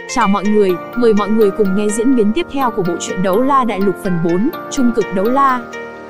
Chào mọi người, mời mọi người cùng nghe diễn biến tiếp theo của bộ truyện Đấu La Đại Lục phần 4, Trung cực đấu la.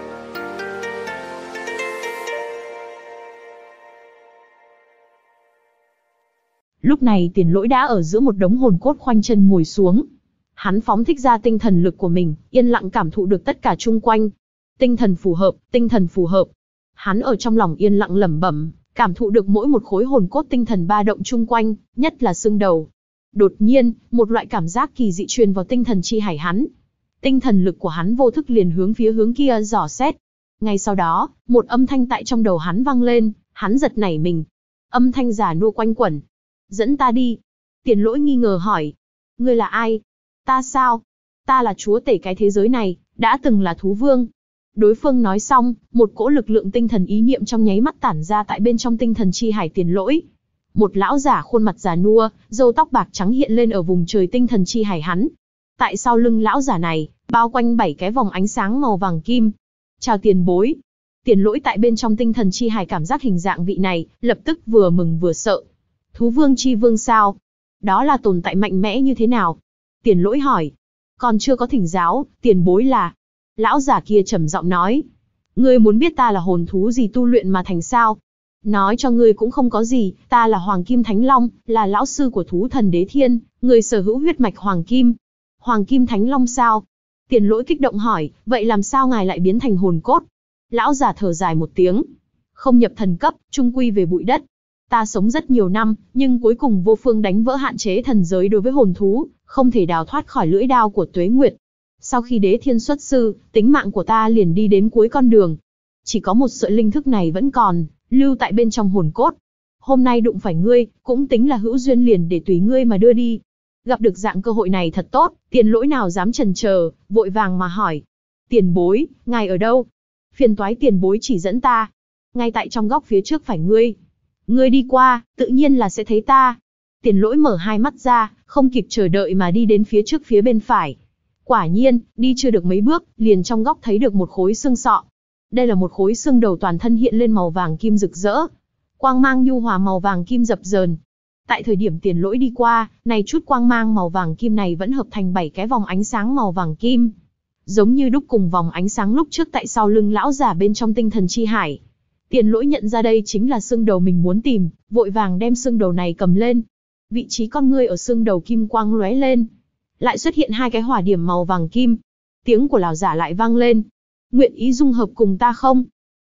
Lúc này Tiền Lỗi đã ở giữa một đống hồn cốt khoanh chân ngồi xuống. Hắn phóng thích ra tinh thần lực của mình, yên lặng cảm thụ được tất cả chung quanh. Tinh thần phù hợp, tinh thần phù hợp. Hắn ở trong lòng yên lặng lẩm bẩm, cảm thụ được mỗi một khối hồn cốt tinh thần ba động chung quanh, nhất là xương đầu. Đột nhiên, một loại cảm giác kỳ dị truyền vào tinh thần chi hải hắn. Tinh thần lực của hắn vô thức liền hướng phía hướng kia dò xét. Ngay sau đó, một âm thanh tại trong đầu hắn vang lên, hắn giật nảy mình. Âm thanh già nua quanh quẩn. Dẫn ta đi. Tiền Lỗi nghi ngờ hỏi. Ngươi là ai? Ta sao? Ta là chúa tể cái thế giới này, đã từng là thú vương. Đối phương nói xong, một cỗ lực lượng tinh thần ý niệm trong nháy mắt tản ra tại bên trong tinh thần chi hải Tiền Lỗi. Một lão giả khuôn mặt già nua, râu tóc bạc trắng hiện lên ở vùng trời tinh thần chi hải hắn. Tại sau lưng lão giả này, bao quanh 7 cái vòng ánh sáng màu vàng kim. Chào tiền bối. Tiền Lỗi tại bên trong tinh thần chi hải cảm giác hình dạng vị này, lập tức vừa mừng vừa sợ. Thú vương chi vương sao? Đó là tồn tại mạnh mẽ như thế nào? Tiền Lỗi hỏi. Còn chưa có thỉnh giáo, tiền bối là... Lão giả kia trầm giọng nói. Ngươi muốn biết ta là hồn thú gì tu luyện mà thành sao? Nói cho ngươi cũng không có gì, ta là Hoàng Kim Thánh Long, là lão sư của thú thần Đế Thiên, người sở hữu huyết mạch Hoàng Kim. Hoàng Kim Thánh Long sao? Tiền Lỗi kích động hỏi, vậy làm sao ngài lại biến thành hồn cốt? Lão giả thở dài một tiếng. Không nhập thần cấp, trung quy về bụi đất. Ta sống rất nhiều năm, nhưng cuối cùng vô phương đánh vỡ hạn chế thần giới đối với hồn thú, không thể đào thoát khỏi lưỡi đao của Tuế Nguyệt. Sau khi Đế Thiên xuất sư, tính mạng của ta liền đi đến cuối con đường. Chỉ có một sợi linh thức này vẫn còn, lưu tại bên trong hồn cốt. Hôm nay đụng phải ngươi, cũng tính là hữu duyên liền để tùy ngươi mà đưa đi. Gặp được dạng cơ hội này thật tốt, Tiền Lỗi nào dám chần chờ, vội vàng mà hỏi. Tiền bối, ngài ở đâu? Phiền toái tiền bối chỉ dẫn ta. Ngay tại trong góc phía trước phải ngươi. Ngươi đi qua, tự nhiên là sẽ thấy ta. Tiền Lỗi mở hai mắt ra, không kịp chờ đợi mà đi đến phía trước phía bên phải. Quả nhiên, đi chưa được mấy bước, liền trong góc thấy được một khối xương sọ. Đây là một khối xương đầu toàn thân hiện lên màu vàng kim rực rỡ. Quang mang nhu hòa màu vàng kim dập dờn. Tại thời điểm Tiền Lỗi đi qua, này chút quang mang màu vàng kim này vẫn hợp thành 7 cái vòng ánh sáng màu vàng kim. Giống như đúc cùng vòng ánh sáng lúc trước tại sau lưng lão giả bên trong tinh thần chi hải. Tiền Lỗi nhận ra đây chính là xương đầu mình muốn tìm, vội vàng đem xương đầu này cầm lên. Vị trí con ngươi ở xương đầu kim quang lóe lên. Lại xuất hiện 2 cái hỏa điểm màu vàng kim. Tiếng của lão giả lại vang lên. Nguyện ý dung hợp cùng ta không?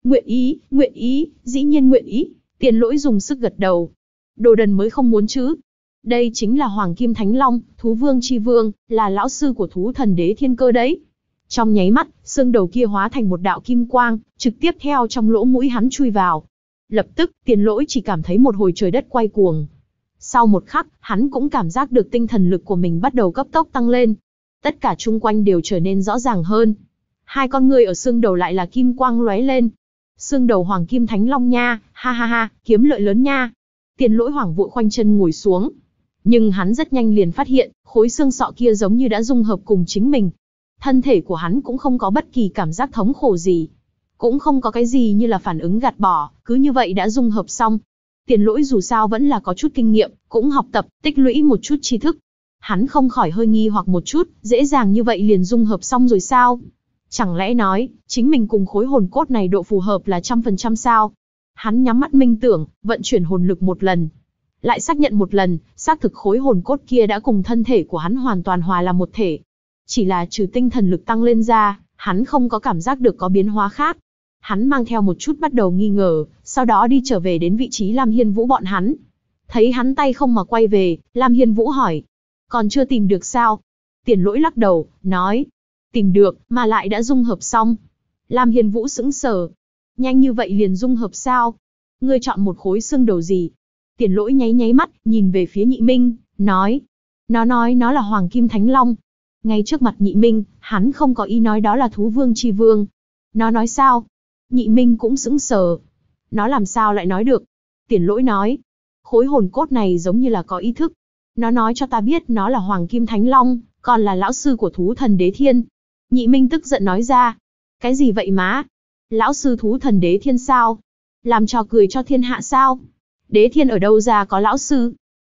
Nguyện ý, dĩ nhiên nguyện ý. Tiền Lỗi dùng sức gật đầu. Đồ đần mới không muốn chứ. Đây chính là Hoàng Kim Thánh Long, thú vương chi vương, là lão sư của thú thần Đế Thiên cơ đấy. Trong nháy mắt, xương đầu kia hóa thành một đạo kim quang, trực tiếp theo trong lỗ mũi hắn chui vào. Lập tức, Tiền Lỗi chỉ cảm thấy một hồi trời đất quay cuồng. Sau một khắc, hắn cũng cảm giác được tinh thần lực của mình bắt đầu cấp tốc tăng lên. Tất cả chung quanh đều trở nên rõ ràng hơn. 2 con ngươi ở xương đầu lại là kim quang lóe lên. Xương đầu Hoàng Kim Thánh Long nha, ha ha ha, kiếm lợi lớn nha. Tiền Lỗi hoảng vội khoanh chân ngồi xuống. Nhưng hắn rất nhanh liền phát hiện, khối xương sọ kia giống như đã dung hợp cùng chính mình. Thân thể của hắn cũng không có bất kỳ cảm giác thống khổ gì. Cũng không có cái gì như là phản ứng gạt bỏ, cứ như vậy đã dung hợp xong. Tiền Lỗi dù sao vẫn là có chút kinh nghiệm, cũng học tập, tích lũy một chút tri thức. Hắn không khỏi hơi nghi hoặc một chút, dễ dàng như vậy liền dung hợp xong rồi sao? Chẳng lẽ nói, chính mình cùng khối hồn cốt này độ phù hợp là 100% sao? Hắn nhắm mắt minh tưởng, vận chuyển hồn lực một lần. Lại xác nhận một lần, xác thực khối hồn cốt kia đã cùng thân thể của hắn hoàn toàn hòa làm một thể. Chỉ là trừ tinh thần lực tăng lên ra, hắn không có cảm giác được có biến hóa khác. Hắn mang theo một chút bắt đầu nghi ngờ, sau đó đi trở về đến vị trí Lam Hiên Vũ bọn hắn. Thấy hắn tay không mà quay về, Lam Hiên Vũ hỏi. Còn chưa tìm được sao? Tiền Lỗi lắc đầu, nói. Tìm được, mà lại đã dung hợp xong. Lam Hiên Vũ sững sờ. Nhanh như vậy liền dung hợp sao? Ngươi chọn một khối xương đầu gì? Tiền Lỗi nháy nháy mắt, nhìn về phía Nhị Minh, nói. Nó nói nó là Hoàng Kim Thánh Long. Ngay trước mặt Nhị Minh, hắn không có ý nói đó là thú vương chi vương. Nó nói sao? Nhị Minh cũng sững sờ. Nó làm sao lại nói được? Tiền Lỗi nói. Khối hồn cốt này giống như là có ý thức. Nó nói cho ta biết nó là Hoàng Kim Thánh Long, còn là lão sư của thú thần Đế Thiên. Nhị Minh tức giận nói ra. Cái gì vậy má? Lão sư thú thần Đế Thiên sao? Làm trò cười cho thiên hạ sao? Đế Thiên ở đâu ra có lão sư?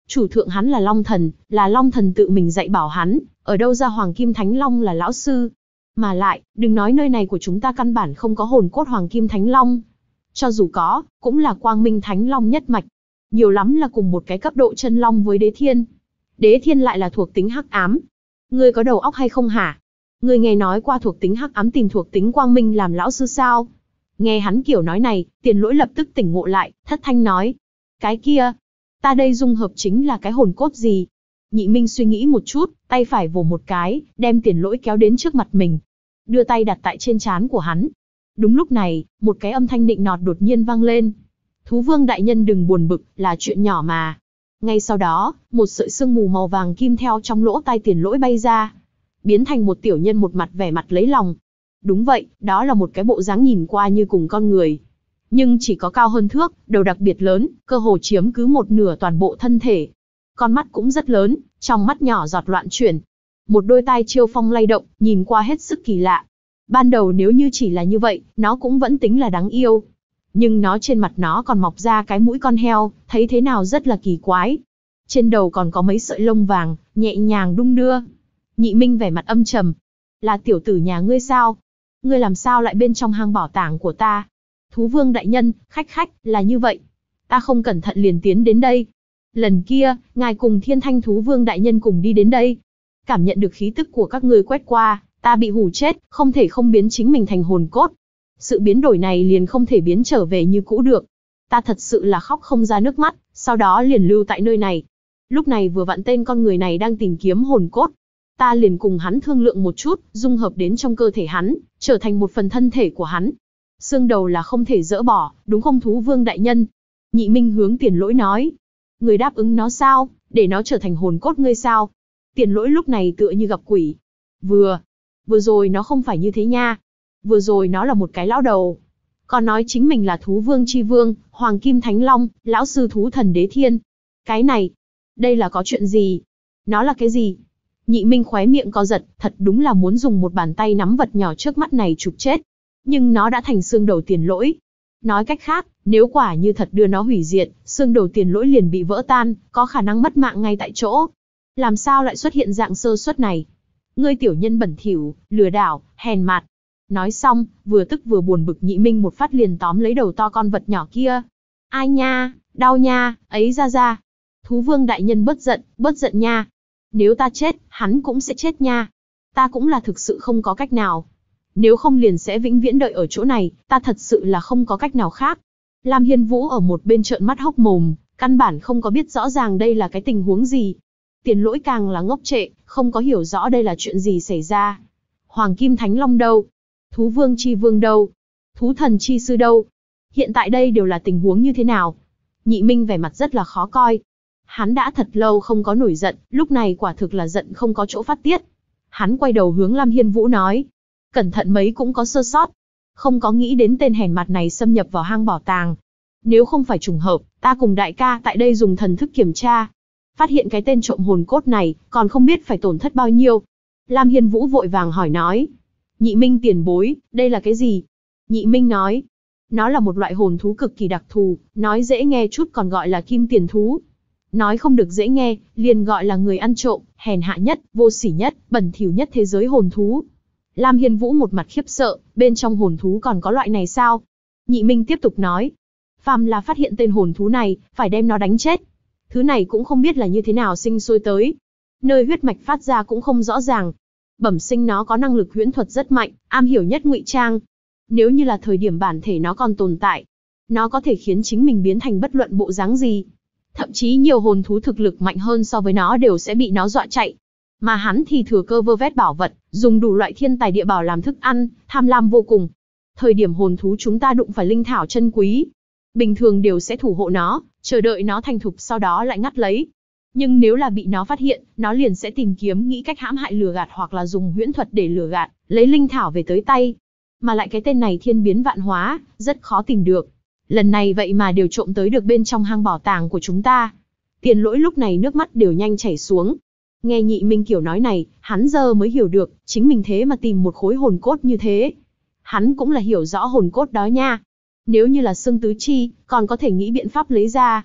Chủ thượng hắn là Long Thần, là Long Thần tự mình dạy bảo hắn, ở đâu ra Hoàng Kim Thánh Long là lão sư. Mà lại, đừng nói nơi này của chúng ta căn bản không có hồn cốt Hoàng Kim Thánh Long. Cho dù có, cũng là Quang Minh Thánh Long nhất mạch. Nhiều lắm là cùng một cái cấp độ chân long với Đế Thiên. Đế Thiên lại là thuộc tính hắc ám. Ngươi có đầu óc hay không hả? Ngươi nghe nói qua thuộc tính hắc ám tìm thuộc tính quang minh làm lão sư sao? Nghe hắn kiểu nói này, Tiền Lỗi lập tức tỉnh ngộ lại, thất thanh nói. Cái kia, ta đây dung hợp chính là cái hồn cốt gì? Nhị Minh suy nghĩ một chút, tay phải vồ một cái, đem Tiền Lỗi kéo đến trước mặt mình. Đưa tay đặt tại trên trán của hắn. Đúng lúc này, một cái âm thanh nịnh nọt đột nhiên vang lên. Thú Vương đại nhân đừng buồn bực, là chuyện nhỏ mà. Ngay sau đó, một sợi sương mù màu vàng kim theo trong lỗ tai Tiền Lỗi bay ra, biến thành một tiểu nhân một mặt vẻ mặt lấy lòng. Đúng vậy, đó là một cái bộ dáng nhìn qua như cùng con người, nhưng chỉ có cao hơn thước, đầu đặc biệt lớn, cơ hồ chiếm cứ một nửa toàn bộ thân thể. Con mắt cũng rất lớn, trong mắt nhỏ giọt loạn chuyển. Một đôi tai chiêu phong lay động, nhìn qua hết sức kỳ lạ. Ban đầu nếu như chỉ là như vậy, nó cũng vẫn tính là đáng yêu. Nhưng nó trên mặt nó còn mọc ra cái mũi con heo, thấy thế nào rất là kỳ quái. Trên đầu còn có mấy sợi lông vàng, nhẹ nhàng đung đưa. Nhị Minh vẻ mặt âm trầm. Là tiểu tử nhà ngươi sao? Ngươi làm sao lại bên trong hang bảo tàng của ta? Thú Vương đại nhân, khách, là như vậy. Ta không cẩn thận liền tiến đến đây. Lần kia, ngài cùng Thiên Thanh Thú Vương đại nhân cùng đi đến đây. Cảm nhận được khí tức của các ngươi quét qua, ta bị hù chết, không thể không biến chính mình thành hồn cốt. Sự biến đổi này liền không thể biến trở về như cũ được. Ta thật sự là khóc không ra nước mắt, sau đó liền lưu tại nơi này. Lúc này vừa vặn tên con người này đang tìm kiếm hồn cốt. Ta liền cùng hắn thương lượng một chút, dung hợp đến trong cơ thể hắn, trở thành một phần thân thể của hắn. Xương đầu là không thể dỡ bỏ, đúng không Thú Vương đại nhân? Nhị Minh hướng Tiền Lỗi nói. Người đáp ứng nó sao, để nó trở thành hồn cốt ngươi sao? Tiền Lỗi lúc này tựa như gặp quỷ. Vừa rồi nó không phải như thế nha. Vừa rồi nó là một cái lão đầu. Còn nói chính mình là Thú Vương Chi Vương, Hoàng Kim Thánh Long, lão sư thú thần Đế Thiên. Cái này, đây là có chuyện gì? Nó là cái gì? Nhị Minh khóe miệng co giật, thật đúng là muốn dùng một bàn tay nắm vật nhỏ trước mắt này chụp chết. Nhưng nó đã thành xương đầu Tiền Lỗi. Nói cách khác, nếu quả như thật đưa nó hủy diệt, xương đầu Tiền Lỗi liền bị vỡ tan, có khả năng mất mạng ngay tại chỗ. Làm sao lại xuất hiện dạng sơ suất này? Ngươi tiểu nhân bẩn thỉu, lừa đảo, hèn mạt. Nói xong, vừa tức vừa buồn bực Nhị Minh một phát liền tóm lấy đầu to con vật nhỏ kia. Ai nha, đau nha, ấy ra. Thú Vương đại nhân bớt giận nha. Nếu ta chết, hắn cũng sẽ chết nha. Ta cũng là thực sự không có cách nào. Nếu không liền sẽ vĩnh viễn đợi ở chỗ này, ta thật sự là không có cách nào khác. Lam Hiên Vũ ở một bên trợn mắt hốc mồm, căn bản không có biết rõ ràng đây là cái tình huống gì. Tiền Lỗi càng là ngốc trệ, không có hiểu rõ đây là chuyện gì xảy ra. Hoàng Kim Thánh Long đâu? Thú Vương Chi Vương đâu? Thú Thần Chi Sư đâu? Hiện tại đây đều là tình huống như thế nào? Nhị Minh vẻ mặt rất là khó coi. Hắn đã thật lâu không có nổi giận, lúc này quả thực là giận không có chỗ phát tiết. Hắn quay đầu hướng Lam Hiên Vũ nói. Cẩn thận mấy cũng có sơ sót. Không có nghĩ đến tên hèn mặt này xâm nhập vào hang bảo tàng. Nếu không phải trùng hợp, ta cùng đại ca tại đây dùng thần thức kiểm tra. Phát hiện cái tên trộm hồn cốt này, còn không biết phải tổn thất bao nhiêu. Lam Hiên Vũ vội vàng hỏi nói. Nhị Minh tiền bối, đây là cái gì? Nhị Minh nói. Nó là một loại hồn thú cực kỳ đặc thù, nói dễ nghe chút còn gọi là kim tiền thú. Nói không được dễ nghe, liền gọi là người ăn trộm, hèn hạ nhất, vô sỉ nhất, bẩn thỉu nhất thế giới hồn thú. Lam Hiên Vũ một mặt khiếp sợ, bên trong hồn thú còn có loại này sao? Nhị Minh tiếp tục nói. Phàm là phát hiện tên hồn thú này, phải đem nó đánh chết. Thứ này cũng không biết là như thế nào sinh sôi tới. Nơi huyết mạch phát ra cũng không rõ ràng. Bẩm sinh nó có năng lực huyễn thuật rất mạnh, am hiểu nhất ngụy trang. Nếu như là thời điểm bản thể nó còn tồn tại, nó có thể khiến chính mình biến thành bất luận bộ dáng gì. Thậm chí nhiều hồn thú thực lực mạnh hơn so với nó đều sẽ bị nó dọa chạy. Mà hắn thì thừa cơ vơ vét bảo vật, dùng đủ loại thiên tài địa bảo làm thức ăn, tham lam vô cùng. Thời điểm hồn thú chúng ta đụng phải linh thảo chân quý, bình thường đều sẽ thủ hộ nó, chờ đợi nó thành thục sau đó lại ngắt lấy. Nhưng nếu là bị nó phát hiện, nó liền sẽ tìm kiếm nghĩ cách hãm hại lừa gạt hoặc là dùng huyễn thuật để lừa gạt, lấy linh thảo về tới tay. Mà lại cái tên này thiên biến vạn hóa, rất khó tìm được. Lần này vậy mà đều trộm tới được bên trong hang bảo tàng của chúng ta. Tiền Lỗi lúc này nước mắt đều nhanh chảy xuống. Nghe Nhị Minh kiểu nói này, hắn giờ mới hiểu được, chính mình thế mà tìm một khối hồn cốt như thế. Hắn cũng là hiểu rõ hồn cốt đó nha. Nếu như là xương tứ chi, còn có thể nghĩ biện pháp lấy ra.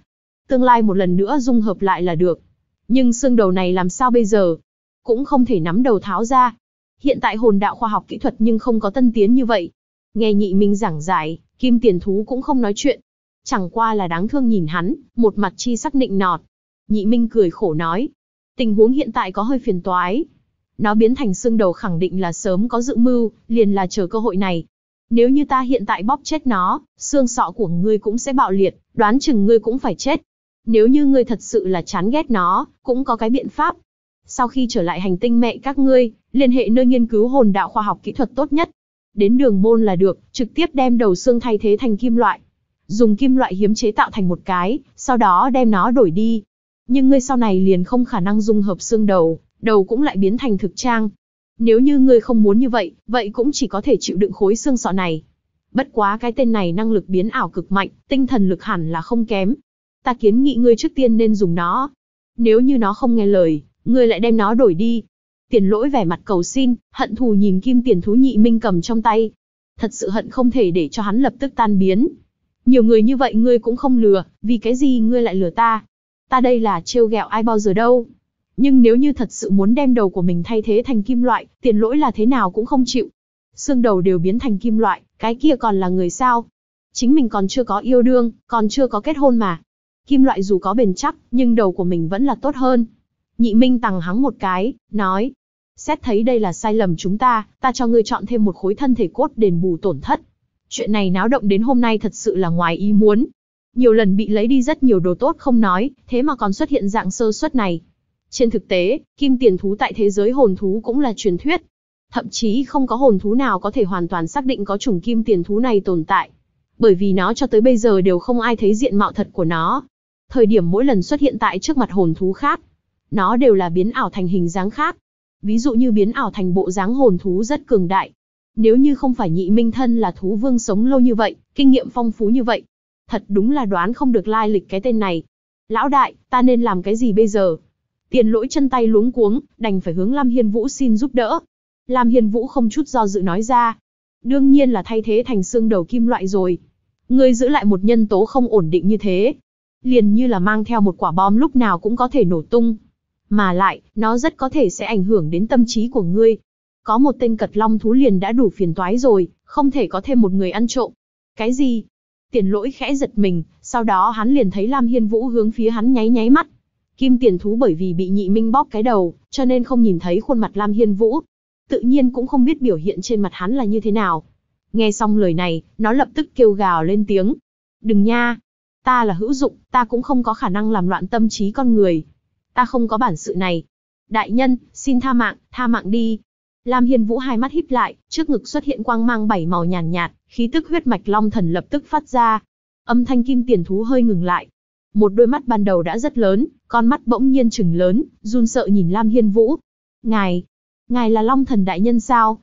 tương lai một lần nữa dung hợp lại là được. Nhưng xương đầu này làm sao bây giờ? Cũng không thể nắm đầu tháo ra. Hiện tại hồn đạo khoa học kỹ thuật nhưng không có tân tiến như vậy. Nghe Nhị Minh giảng giải, Kim Tiền Thú cũng không nói chuyện. Chẳng qua là đáng thương nhìn hắn, một mặt chi sắc nịnh nọt. Nhị Minh cười khổ nói. Tình huống hiện tại có hơi phiền toái. Nó biến thành xương đầu khẳng định là sớm có dự mưu, liền là chờ cơ hội này. Nếu như ta hiện tại bóp chết nó, xương sọ của ngươi cũng sẽ bạo liệt, đoán chừng ngươi cũng phải chết. Nếu như ngươi thật sự là chán ghét nó, cũng có cái biện pháp. Sau khi trở lại hành tinh mẹ các ngươi, liên hệ nơi nghiên cứu hồn đạo khoa học kỹ thuật tốt nhất. Đến Đường Môn là được, trực tiếp đem đầu xương thay thế thành kim loại. Dùng kim loại hiếm chế tạo thành một cái, sau đó đem nó đổi đi. Nhưng ngươi sau này liền không khả năng dung hợp xương đầu, đầu cũng lại biến thành thực trang. Nếu như ngươi không muốn như vậy, vậy cũng chỉ có thể chịu đựng khối xương sọ này. Bất quá cái tên này năng lực biến ảo cực mạnh, tinh thần lực hẳn là không kém. Ta kiến nghị ngươi trước tiên nên dùng nó. Nếu như nó không nghe lời, ngươi lại đem nó đổi đi. Tiền Lỗi vẻ mặt cầu xin, hận thù nhìn Kim Tiền Thú Nhị Minh cầm trong tay. Thật sự hận không thể để cho hắn lập tức tan biến. Nhiều người như vậy ngươi cũng không lừa, vì cái gì ngươi lại lừa ta? Ta đây là trêu ghẹo ai bao giờ đâu. Nhưng nếu như thật sự muốn đem đầu của mình thay thế thành kim loại, Tiền Lỗi là thế nào cũng không chịu. Xương đầu đều biến thành kim loại, cái kia còn là người sao? Chính mình còn chưa có yêu đương, còn chưa có kết hôn mà. Kim loại dù có bền chắc, nhưng đầu của mình vẫn là tốt hơn. Nhị Minh tằng hắng một cái, nói. Xét thấy đây là sai lầm chúng ta cho ngươi chọn thêm một khối thân thể cốt đền bù tổn thất. Chuyện này náo động đến hôm nay thật sự là ngoài ý muốn. Nhiều lần bị lấy đi rất nhiều đồ tốt không nói, thế mà còn xuất hiện dạng sơ suất này. Trên thực tế, Kim Tiền Thú tại thế giới hồn thú cũng là truyền thuyết. Thậm chí không có hồn thú nào có thể hoàn toàn xác định có chủng Kim Tiền Thú này tồn tại. Bởi vì nó cho tới bây giờ đều không ai thấy diện mạo thật của nó. Thời điểm mỗi lần xuất hiện tại trước mặt hồn thú khác, nó đều là biến ảo thành hình dáng khác. Ví dụ như biến ảo thành bộ dáng hồn thú rất cường đại. Nếu như không phải Nhị Minh thân là thú vương sống lâu như vậy, kinh nghiệm phong phú như vậy, thật đúng là đoán không được lai lịch cái tên này. Lão đại, ta nên làm cái gì bây giờ? Tiền Lỗi chân tay luống cuống, đành phải hướng Lam Hiên Vũ xin giúp đỡ. Lam Hiên Vũ không chút do dự nói ra. Đương nhiên là thay thế thành xương đầu kim loại rồi. Ngươi giữ lại một nhân tố không ổn định như thế, liền như là mang theo một quả bom lúc nào cũng có thể nổ tung. Mà lại, nó rất có thể sẽ ảnh hưởng đến tâm trí của ngươi. Có một tên cật long thú liền đã đủ phiền toái rồi, không thể có thêm một người ăn trộm. Cái gì? Tiền Lỗi khẽ giật mình, sau đó hắn liền thấy Lam Hiên Vũ hướng phía hắn nháy nháy mắt. Kim Tiền Thú bởi vì bị Nhị Minh bóp cái đầu, cho nên không nhìn thấy khuôn mặt Lam Hiên Vũ. Tự nhiên cũng không biết biểu hiện trên mặt hắn là như thế nào. Nghe xong lời này, nó lập tức kêu gào lên tiếng. Đừng nha! Ta là hữu dụng, ta cũng không có khả năng làm loạn tâm trí con người. Ta không có bản sự này. Đại nhân, xin tha mạng đi. Lam Hiên Vũ hai mắt híp lại, trước ngực xuất hiện quang mang 7 màu nhàn nhạt, khí tức huyết mạch long thần lập tức phát ra. Âm thanh Kim Tiền Thú hơi ngừng lại. Một đôi mắt ban đầu đã rất lớn, con mắt bỗng nhiên trừng lớn, run sợ nhìn Lam Hiên Vũ. Ngài là long thần đại nhân sao?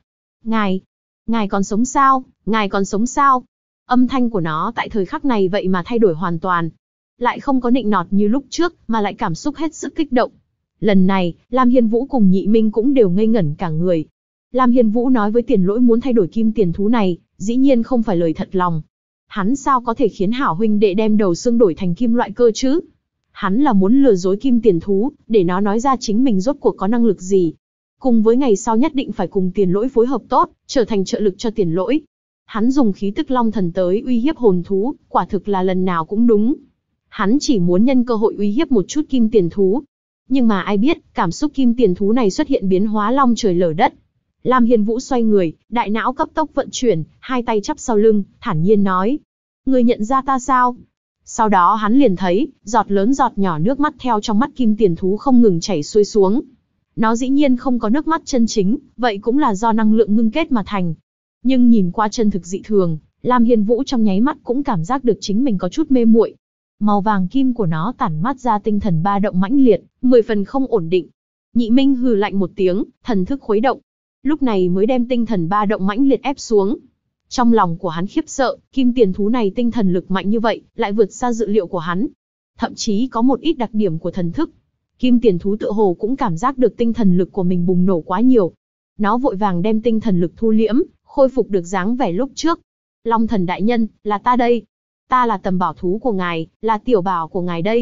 Ngài còn sống sao? Ngài còn sống sao? Âm thanh của nó tại thời khắc này vậy mà thay đổi hoàn toàn. Lại không có nịnh nọt như lúc trước, mà lại cảm xúc hết sức kích động. Lần này, Lam Hiên Vũ cùng Nhị Minh cũng đều ngây ngẩn cả người. Lam Hiên Vũ nói với Tiền Lỗi muốn thay đổi Kim Tiền Thú này, dĩ nhiên không phải lời thật lòng. Hắn sao có thể khiến hảo huynh đệ đem đầu xương đổi thành kim loại cơ chứ? Hắn là muốn lừa dối Kim Tiền Thú, để nó nói ra chính mình rốt cuộc có năng lực gì. Cùng với ngày sau nhất định phải cùng Tiền Lỗi phối hợp tốt, trở thành trợ lực cho Tiền Lỗi. Hắn dùng khí tức long thần tới uy hiếp hồn thú, quả thực là lần nào cũng đúng. Hắn chỉ muốn nhân cơ hội uy hiếp một chút Kim Tiền Thú. Nhưng mà ai biết, cảm xúc Kim Tiền Thú này xuất hiện biến hóa long trời lở đất. Lam Hiên Vũ xoay người, đại não cấp tốc vận chuyển, hai tay chắp sau lưng, thản nhiên nói. Người nhận ra ta sao? Sau đó hắn liền thấy, giọt lớn giọt nhỏ nước mắt theo trong mắt Kim Tiền Thú không ngừng chảy xuôi xuống. Nó dĩ nhiên không có nước mắt chân chính, vậy cũng là do năng lượng ngưng kết mà thành. Nhưng nhìn qua chân thực dị thường, Lam Hiên Vũ trong nháy mắt cũng cảm giác được chính mình có chút mê muội. Màu vàng kim của nó tản mát ra tinh thần ba động mãnh liệt, 10 phần không ổn định. Nhị Minh hừ lạnh một tiếng, thần thức khuấy động. Lúc này mới đem tinh thần ba động mãnh liệt ép xuống. Trong lòng của hắn khiếp sợ, Kim Tiền Thú này tinh thần lực mạnh như vậy, lại vượt xa dự liệu của hắn. Thậm chí có một ít đặc điểm của thần thức. Kim Tiền Thú tựa hồ cũng cảm giác được tinh thần lực của mình bùng nổ quá nhiều. Nó vội vàng đem tinh thần lực thu liễm, khôi phục được dáng vẻ lúc trước. Long thần đại nhân, là ta đây. Ta là tầm bảo thú của ngài, là tiểu bảo của ngài đây.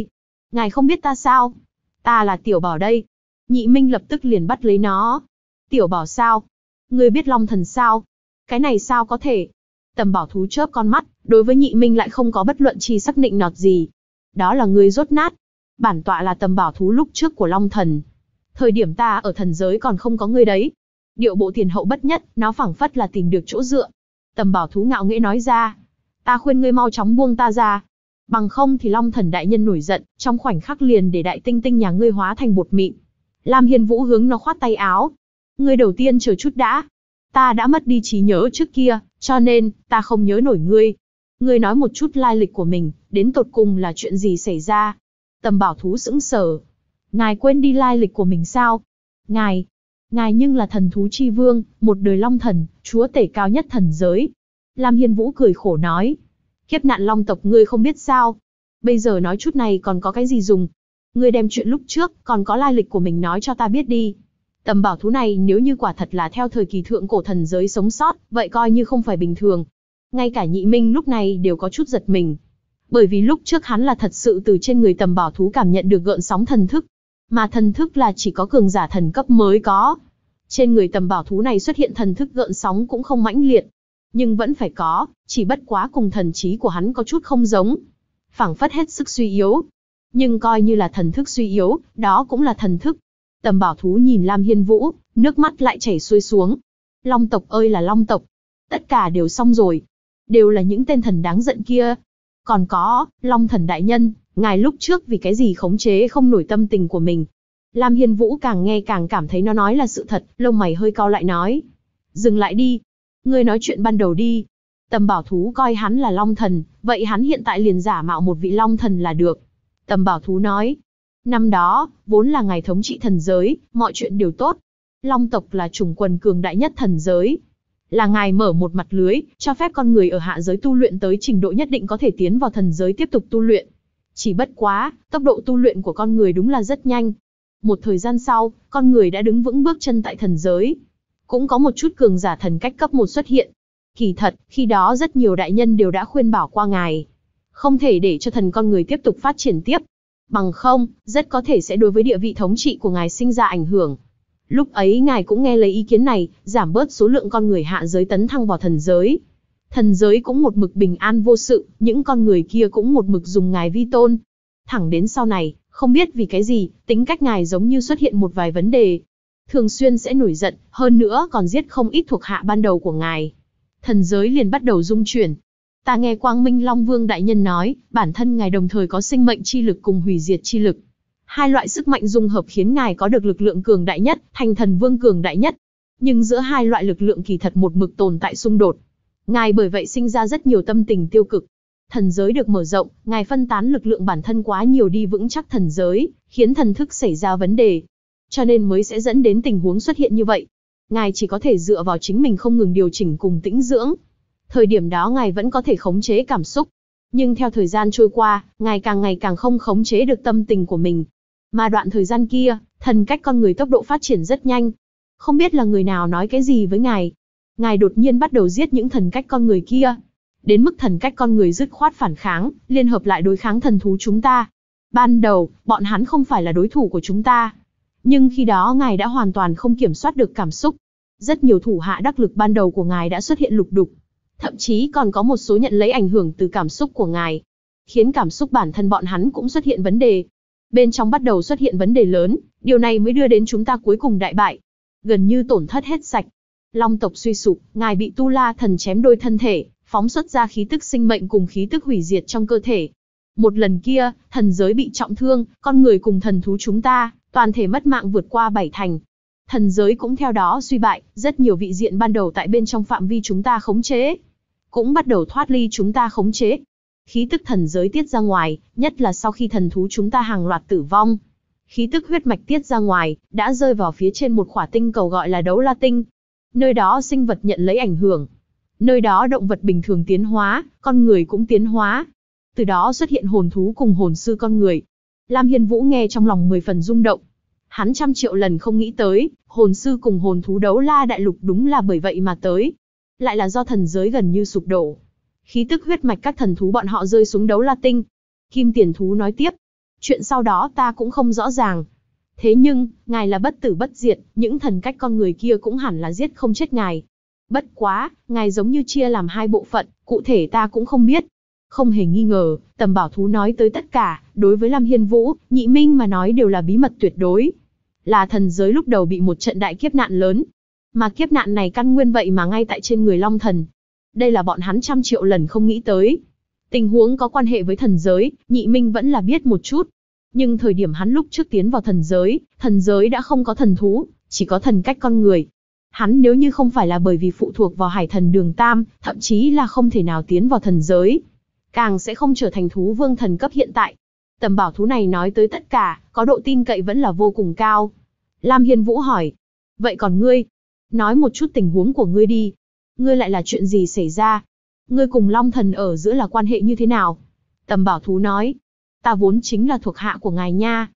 Ngài không biết ta sao? Ta là Tiểu Bảo đây. Nhị Minh lập tức liền bắt lấy nó. Tiểu Bảo sao? Ngươi biết Long Thần sao? Cái này sao có thể? Tầm Bảo thú chớp con mắt, đối với Nhị Minh lại không có bất luận chi sắc định nọt gì. Đó là ngươi dốt nát. Bản tọa là Tầm Bảo thú lúc trước của Long Thần. Thời điểm ta ở thần giới còn không có ngươi đấy. Điệu bộ tiền hậu bất nhất, nó phảng phất là tìm được chỗ dựa. Tầm Bảo thú ngạo nghễ nói ra. Ta khuyên ngươi mau chóng buông ta ra. Bằng không thì Long Thần đại nhân nổi giận, trong khoảnh khắc liền để đại tinh tinh nhà ngươi hóa thành bột mịn. Lam Hiên Vũ hướng nó khoát tay áo. Ngươi đầu tiên chờ chút đã. Ta đã mất đi trí nhớ trước kia, cho nên, ta không nhớ nổi ngươi. Ngươi nói một chút lai lịch của mình, đến tột cùng là chuyện gì xảy ra? Tầm Bảo thú sững sờ. Ngài quên đi lai lịch của mình sao? Ngài nhưng là thần thú chi vương, một đời long thần, chúa tể cao nhất thần giới. Lam Hiên Vũ cười khổ nói. Kiếp nạn long tộc ngươi không biết sao? Bây giờ nói chút này còn có cái gì dùng? Ngươi đem chuyện lúc trước, còn có lai lịch của mình nói cho ta biết đi. Tầm Bảo thú này nếu như quả thật là theo thời kỳ thượng cổ thần giới sống sót, vậy coi như không phải bình thường. Ngay cả Nhị Minh lúc này đều có chút giật mình. Bởi vì lúc trước hắn là thật sự từ trên người Tầm Bảo thú cảm nhận được gợn sóng thần thức. Mà thần thức là chỉ có cường giả thần cấp mới có. Trên người Tầm Bảo thú này xuất hiện thần thức gợn sóng cũng không mãnh liệt. Nhưng vẫn phải có, chỉ bất quá cùng thần trí của hắn có chút không giống. Phảng phất hết sức suy yếu. Nhưng coi như là thần thức suy yếu, đó cũng là thần thức. Tầm Bảo thú nhìn Lam Hiên Vũ, nước mắt lại chảy xuôi xuống. Long tộc ơi là Long tộc. Tất cả đều xong rồi. Đều là những tên thần đáng giận kia. Còn có, Long Thần đại nhân, ngài lúc trước vì cái gì khống chế không nổi tâm tình của mình. Lam Hiên Vũ càng nghe càng cảm thấy nó nói là sự thật, lông mày hơi cau lại nói. Dừng lại đi. Ngươi nói chuyện ban đầu đi. Tầm Bảo thú coi hắn là Long Thần, vậy hắn hiện tại liền giả mạo một vị Long Thần là được. Tầm Bảo thú nói. Năm đó, vốn là ngài thống trị thần giới, mọi chuyện đều tốt. Long tộc là chủng quần cường đại nhất thần giới. Là ngài mở một mặt lưới, cho phép con người ở hạ giới tu luyện tới trình độ nhất định có thể tiến vào thần giới tiếp tục tu luyện. Chỉ bất quá, tốc độ tu luyện của con người đúng là rất nhanh. Một thời gian sau, con người đã đứng vững bước chân tại thần giới. Cũng có một chút cường giả thần cách cấp 1 xuất hiện. Kỳ thật, khi đó rất nhiều đại nhân đều đã khuyên bảo qua ngài. Không thể để cho thần con người tiếp tục phát triển tiếp. Bằng không, rất có thể sẽ đối với địa vị thống trị của ngài sinh ra ảnh hưởng. Lúc ấy ngài cũng nghe lấy ý kiến này, giảm bớt số lượng con người hạ giới tấn thăng vào thần giới. Thần giới cũng một mực bình an vô sự, những con người kia cũng một mực dùng ngài vi tôn. Thẳng đến sau này, không biết vì cái gì, tính cách ngài giống như xuất hiện một vài vấn đề. Thường xuyên sẽ nổi giận, hơn nữa còn giết không ít thuộc hạ ban đầu của ngài. Thần giới liền bắt đầu rung chuyển. Ta nghe Quang Minh Long Vương đại nhân nói, bản thân ngài đồng thời có sinh mệnh chi lực cùng hủy diệt chi lực. Hai loại sức mạnh dung hợp khiến ngài có được lực lượng cường đại nhất, thành thần vương cường đại nhất. Nhưng giữa hai loại lực lượng kỳ thật một mực tồn tại xung đột. Ngài bởi vậy sinh ra rất nhiều tâm tình tiêu cực. Thần giới được mở rộng, ngài phân tán lực lượng bản thân quá nhiều đi vững chắc thần giới, khiến thần thức xảy ra vấn đề. Cho nên mới sẽ dẫn đến tình huống xuất hiện như vậy. Ngài chỉ có thể dựa vào chính mình không ngừng điều chỉnh cùng tĩnh dưỡng. Thời điểm đó ngài vẫn có thể khống chế cảm xúc. Nhưng theo thời gian trôi qua, ngài càng ngày càng không khống chế được tâm tình của mình. Mà đoạn thời gian kia, thần cách con người tốc độ phát triển rất nhanh. Không biết là người nào nói cái gì với ngài. Ngài đột nhiên bắt đầu giết những thần cách con người kia. Đến mức thần cách con người dứt khoát phản kháng, liên hợp lại đối kháng thần thú chúng ta. Ban đầu, bọn hắn không phải là đối thủ của chúng ta. Nhưng khi đó ngài đã hoàn toàn không kiểm soát được cảm xúc. Rất nhiều thủ hạ đắc lực ban đầu của ngài đã xuất hiện lục đục. Thậm chí còn có một số nhận lấy ảnh hưởng từ cảm xúc của ngài. Khiến cảm xúc bản thân bọn hắn cũng xuất hiện vấn đề. Bên trong bắt đầu xuất hiện vấn đề lớn, điều này mới đưa đến chúng ta cuối cùng đại bại. Gần như tổn thất hết sạch. Long tộc suy sụp, ngài bị Tu La thần chém đôi thân thể, phóng xuất ra khí tức sinh mệnh cùng khí tức hủy diệt trong cơ thể. Một lần kia, thần giới bị trọng thương, con người cùng thần thú chúng ta, toàn thể mất mạng vượt qua 7 thành. Thần giới cũng theo đó suy bại, rất nhiều vị diện ban đầu tại bên trong phạm vi chúng ta khống chế. Cũng bắt đầu thoát ly chúng ta khống chế. Khí tức thần giới tiết ra ngoài, nhất là sau khi thần thú chúng ta hàng loạt tử vong. Khí tức huyết mạch tiết ra ngoài, đã rơi vào phía trên một khỏa tinh cầu gọi là Đấu La Tinh. Nơi đó sinh vật nhận lấy ảnh hưởng. Nơi đó động vật bình thường tiến hóa, con người cũng tiến hóa. Từ đó xuất hiện hồn thú cùng hồn sư con người. Lam Hiên Vũ nghe trong lòng 10 phần rung động. Hắn trăm triệu lần không nghĩ tới, hồn sư cùng hồn thú Đấu La đại lục đúng là bởi vậy mà tới. Lại là do thần giới gần như sụp đổ. Khí tức huyết mạch các thần thú bọn họ rơi xuống Đấu La Tinh. Kim Tiền Thú nói tiếp. Chuyện sau đó ta cũng không rõ ràng. Thế nhưng, ngài là bất tử bất diệt, những thần cách con người kia cũng hẳn là giết không chết ngài. Bất quá, ngài giống như chia làm hai bộ phận, cụ thể ta cũng không biết. Không hề nghi ngờ, Tầm Bảo Thú nói tới tất cả, đối với Lam Hiên Vũ, Nhị Minh mà nói đều là bí mật tuyệt đối. Là thần giới lúc đầu bị một trận đại kiếp nạn lớn. Mà kiếp nạn này căn nguyên vậy mà ngay tại trên người Long Thần. Đây là bọn hắn trăm triệu lần không nghĩ tới. Tình huống có quan hệ với thần giới, Nhị Minh vẫn là biết một chút. Nhưng thời điểm hắn lúc trước tiến vào thần giới đã không có thần thú, chỉ có thần cách con người. Hắn nếu như không phải là bởi vì phụ thuộc vào Hải Thần Đường Tam, thậm chí là không thể nào tiến vào thần giới. Càng sẽ không trở thành thú vương thần cấp hiện tại. Tầm Bảo Thú này nói tới tất cả, có độ tin cậy vẫn là vô cùng cao. Lam Hiên Vũ hỏi, vậy còn ngươi? Nói một chút tình huống của ngươi đi. Ngươi lại là chuyện gì xảy ra? Ngươi cùng Long Thần ở giữa là quan hệ như thế nào? Tầm Bảo Thú nói, ta vốn chính là thuộc hạ của ngài nha.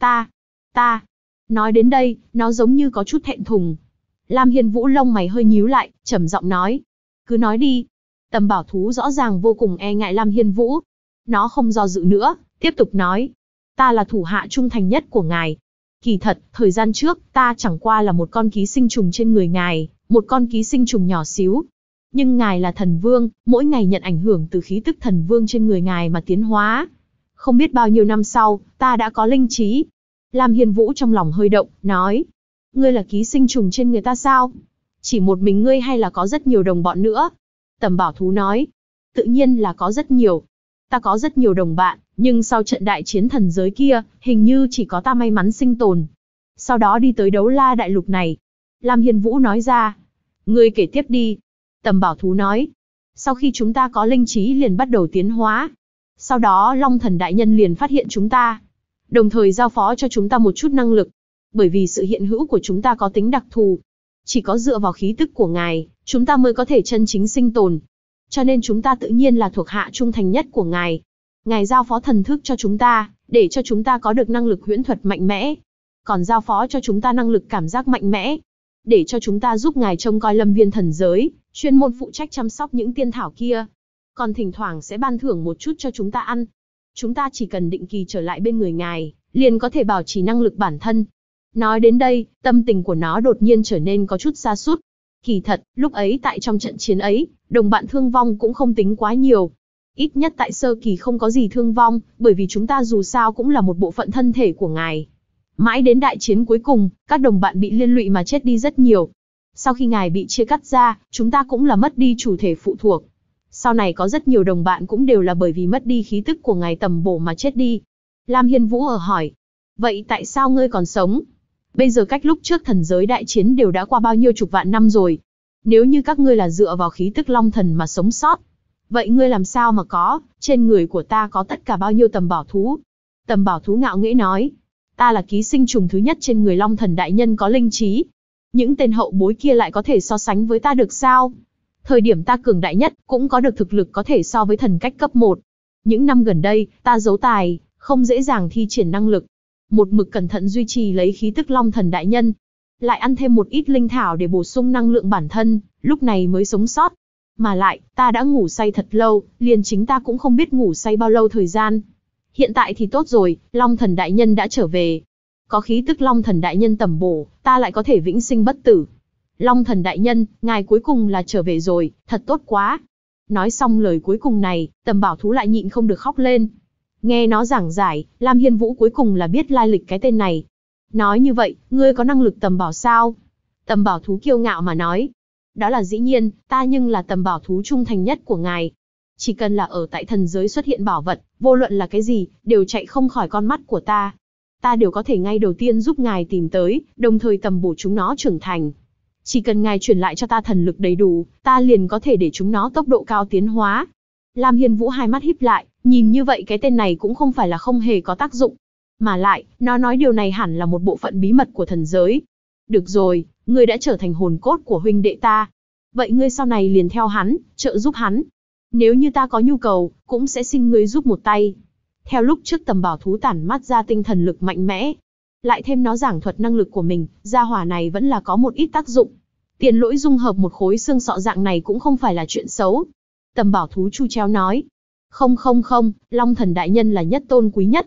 Ta. Nói đến đây, nó giống như có chút thẹn thùng. Lam Hiên Vũ lông mày hơi nhíu lại, trầm giọng nói. Cứ nói đi. Tầm Bảo Thú rõ ràng vô cùng e ngại Lam Hiên Vũ. Nó không do dự nữa, tiếp tục nói. Ta là thủ hạ trung thành nhất của ngài. Kỳ thật, thời gian trước, ta chẳng qua là một con ký sinh trùng trên người ngài, một con ký sinh trùng nhỏ xíu. Nhưng ngài là thần vương, mỗi ngày nhận ảnh hưởng từ khí tức thần vương trên người ngài mà tiến hóa. Không biết bao nhiêu năm sau, ta đã có linh trí. Lam Hiên Vũ trong lòng hơi động, nói. Ngươi là ký sinh trùng trên người ta sao? Chỉ một mình ngươi hay là có rất nhiều đồng bọn nữa? Tầm Bảo Thú nói. Tự nhiên là có rất nhiều. Ta có rất nhiều đồng bạn, nhưng sau trận đại chiến thần giới kia, hình như chỉ có ta may mắn sinh tồn. Sau đó đi tới Đấu La Đại Lục này. Lam Hiên Vũ nói ra. Ngươi kể tiếp đi. Tầm Bảo Thú nói. Sau khi chúng ta có linh trí liền bắt đầu tiến hóa. Sau đó Long Thần Đại Nhân liền phát hiện chúng ta. Đồng thời giao phó cho chúng ta một chút năng lực. Bởi vì sự hiện hữu của chúng ta có tính đặc thù. Chỉ có dựa vào khí tức của ngài, chúng ta mới có thể chân chính sinh tồn. Cho nên chúng ta tự nhiên là thuộc hạ trung thành nhất của ngài. Ngài giao phó thần thức cho chúng ta, để cho chúng ta có được năng lực huyễn thuật mạnh mẽ. Còn giao phó cho chúng ta năng lực cảm giác mạnh mẽ. Để cho chúng ta giúp ngài trông coi lâm viên thần giới, chuyên môn phụ trách chăm sóc những tiên thảo kia. Còn thỉnh thoảng sẽ ban thưởng một chút cho chúng ta ăn. Chúng ta chỉ cần định kỳ trở lại bên người ngài, liền có thể bảo trì năng lực bản thân. Nói đến đây, tâm tình của nó đột nhiên trở nên có chút sa sút. Kỳ thật, lúc ấy tại trong trận chiến ấy, đồng bạn thương vong cũng không tính quá nhiều. Ít nhất tại sơ kỳ không có gì thương vong, bởi vì chúng ta dù sao cũng là một bộ phận thân thể của ngài. Mãi đến đại chiến cuối cùng, các đồng bạn bị liên lụy mà chết đi rất nhiều. Sau khi ngài bị chia cắt ra, chúng ta cũng là mất đi chủ thể phụ thuộc. Sau này có rất nhiều đồng bạn cũng đều là bởi vì mất đi khí tức của ngài tầm bổ mà chết đi. Lam Hiên Vũ hỏi. Vậy tại sao ngươi còn sống? Bây giờ cách lúc trước thần giới đại chiến đều đã qua bao nhiêu chục vạn năm rồi. Nếu như các ngươi là dựa vào khí tức Long Thần mà sống sót, vậy ngươi làm sao mà có, trên người của ta có tất cả bao nhiêu Tầm Bảo Thú? Tầm Bảo Thú ngạo nghễ nói. Ta là ký sinh trùng thứ nhất trên người Long Thần Đại Nhân có linh trí. Những tên hậu bối kia lại có thể so sánh với ta được sao? Thời điểm ta cường đại nhất, cũng có được thực lực có thể so với thần cách cấp 1. Những năm gần đây, ta giấu tài, không dễ dàng thi triển năng lực. Một mực cẩn thận duy trì lấy khí tức Long Thần Đại Nhân. Lại ăn thêm một ít linh thảo để bổ sung năng lượng bản thân, lúc này mới sống sót. Mà lại, ta đã ngủ say thật lâu, liền chính ta cũng không biết ngủ say bao lâu thời gian. Hiện tại thì tốt rồi, Long Thần Đại Nhân đã trở về. Có khí tức Long Thần Đại Nhân tẩm bổ, ta lại có thể vĩnh sinh bất tử. Long Thần Đại Nhân, ngài cuối cùng là trở về rồi, thật tốt quá. Nói xong lời cuối cùng này, Tầm Bảo Thú lại nhịn không được khóc lên. Nghe nó giảng giải, Lam Hiên Vũ cuối cùng là biết lai lịch cái tên này. Nói như vậy, ngươi có năng lực tầm bảo sao? Tầm Bảo Thú kiêu ngạo mà nói. Đó là dĩ nhiên, ta nhưng là Tầm Bảo Thú trung thành nhất của ngài. Chỉ cần là ở tại thần giới xuất hiện bảo vật, vô luận là cái gì, đều chạy không khỏi con mắt của ta. Ta đều có thể ngay đầu tiên giúp ngài tìm tới, đồng thời tầm bổ chúng nó trưởng thành. Chỉ cần ngài truyền lại cho ta thần lực đầy đủ, ta liền có thể để chúng nó tốc độ cao tiến hóa. Lam Hiên Vũ hai mắt híp lại, nhìn như vậy cái tên này cũng không phải là không hề có tác dụng. Mà lại, nó nói điều này hẳn là một bộ phận bí mật của thần giới. Được rồi, ngươi đã trở thành hồn cốt của huynh đệ ta. Vậy ngươi sau này liền theo hắn, trợ giúp hắn. Nếu như ta có nhu cầu, cũng sẽ xin ngươi giúp một tay. Theo lúc trước Tầm Bảo Thú tản mắt ra tinh thần lực mạnh mẽ. Lại thêm nó giảng thuật năng lực của mình, gia hỏa này vẫn là có một ít tác dụng. Tiền lỗi dung hợp một khối xương sọ dạng này cũng không phải là chuyện xấu. Tầm Bảo Thú chu chéo nói. Không, Long Thần Đại Nhân là nhất tôn quý nhất.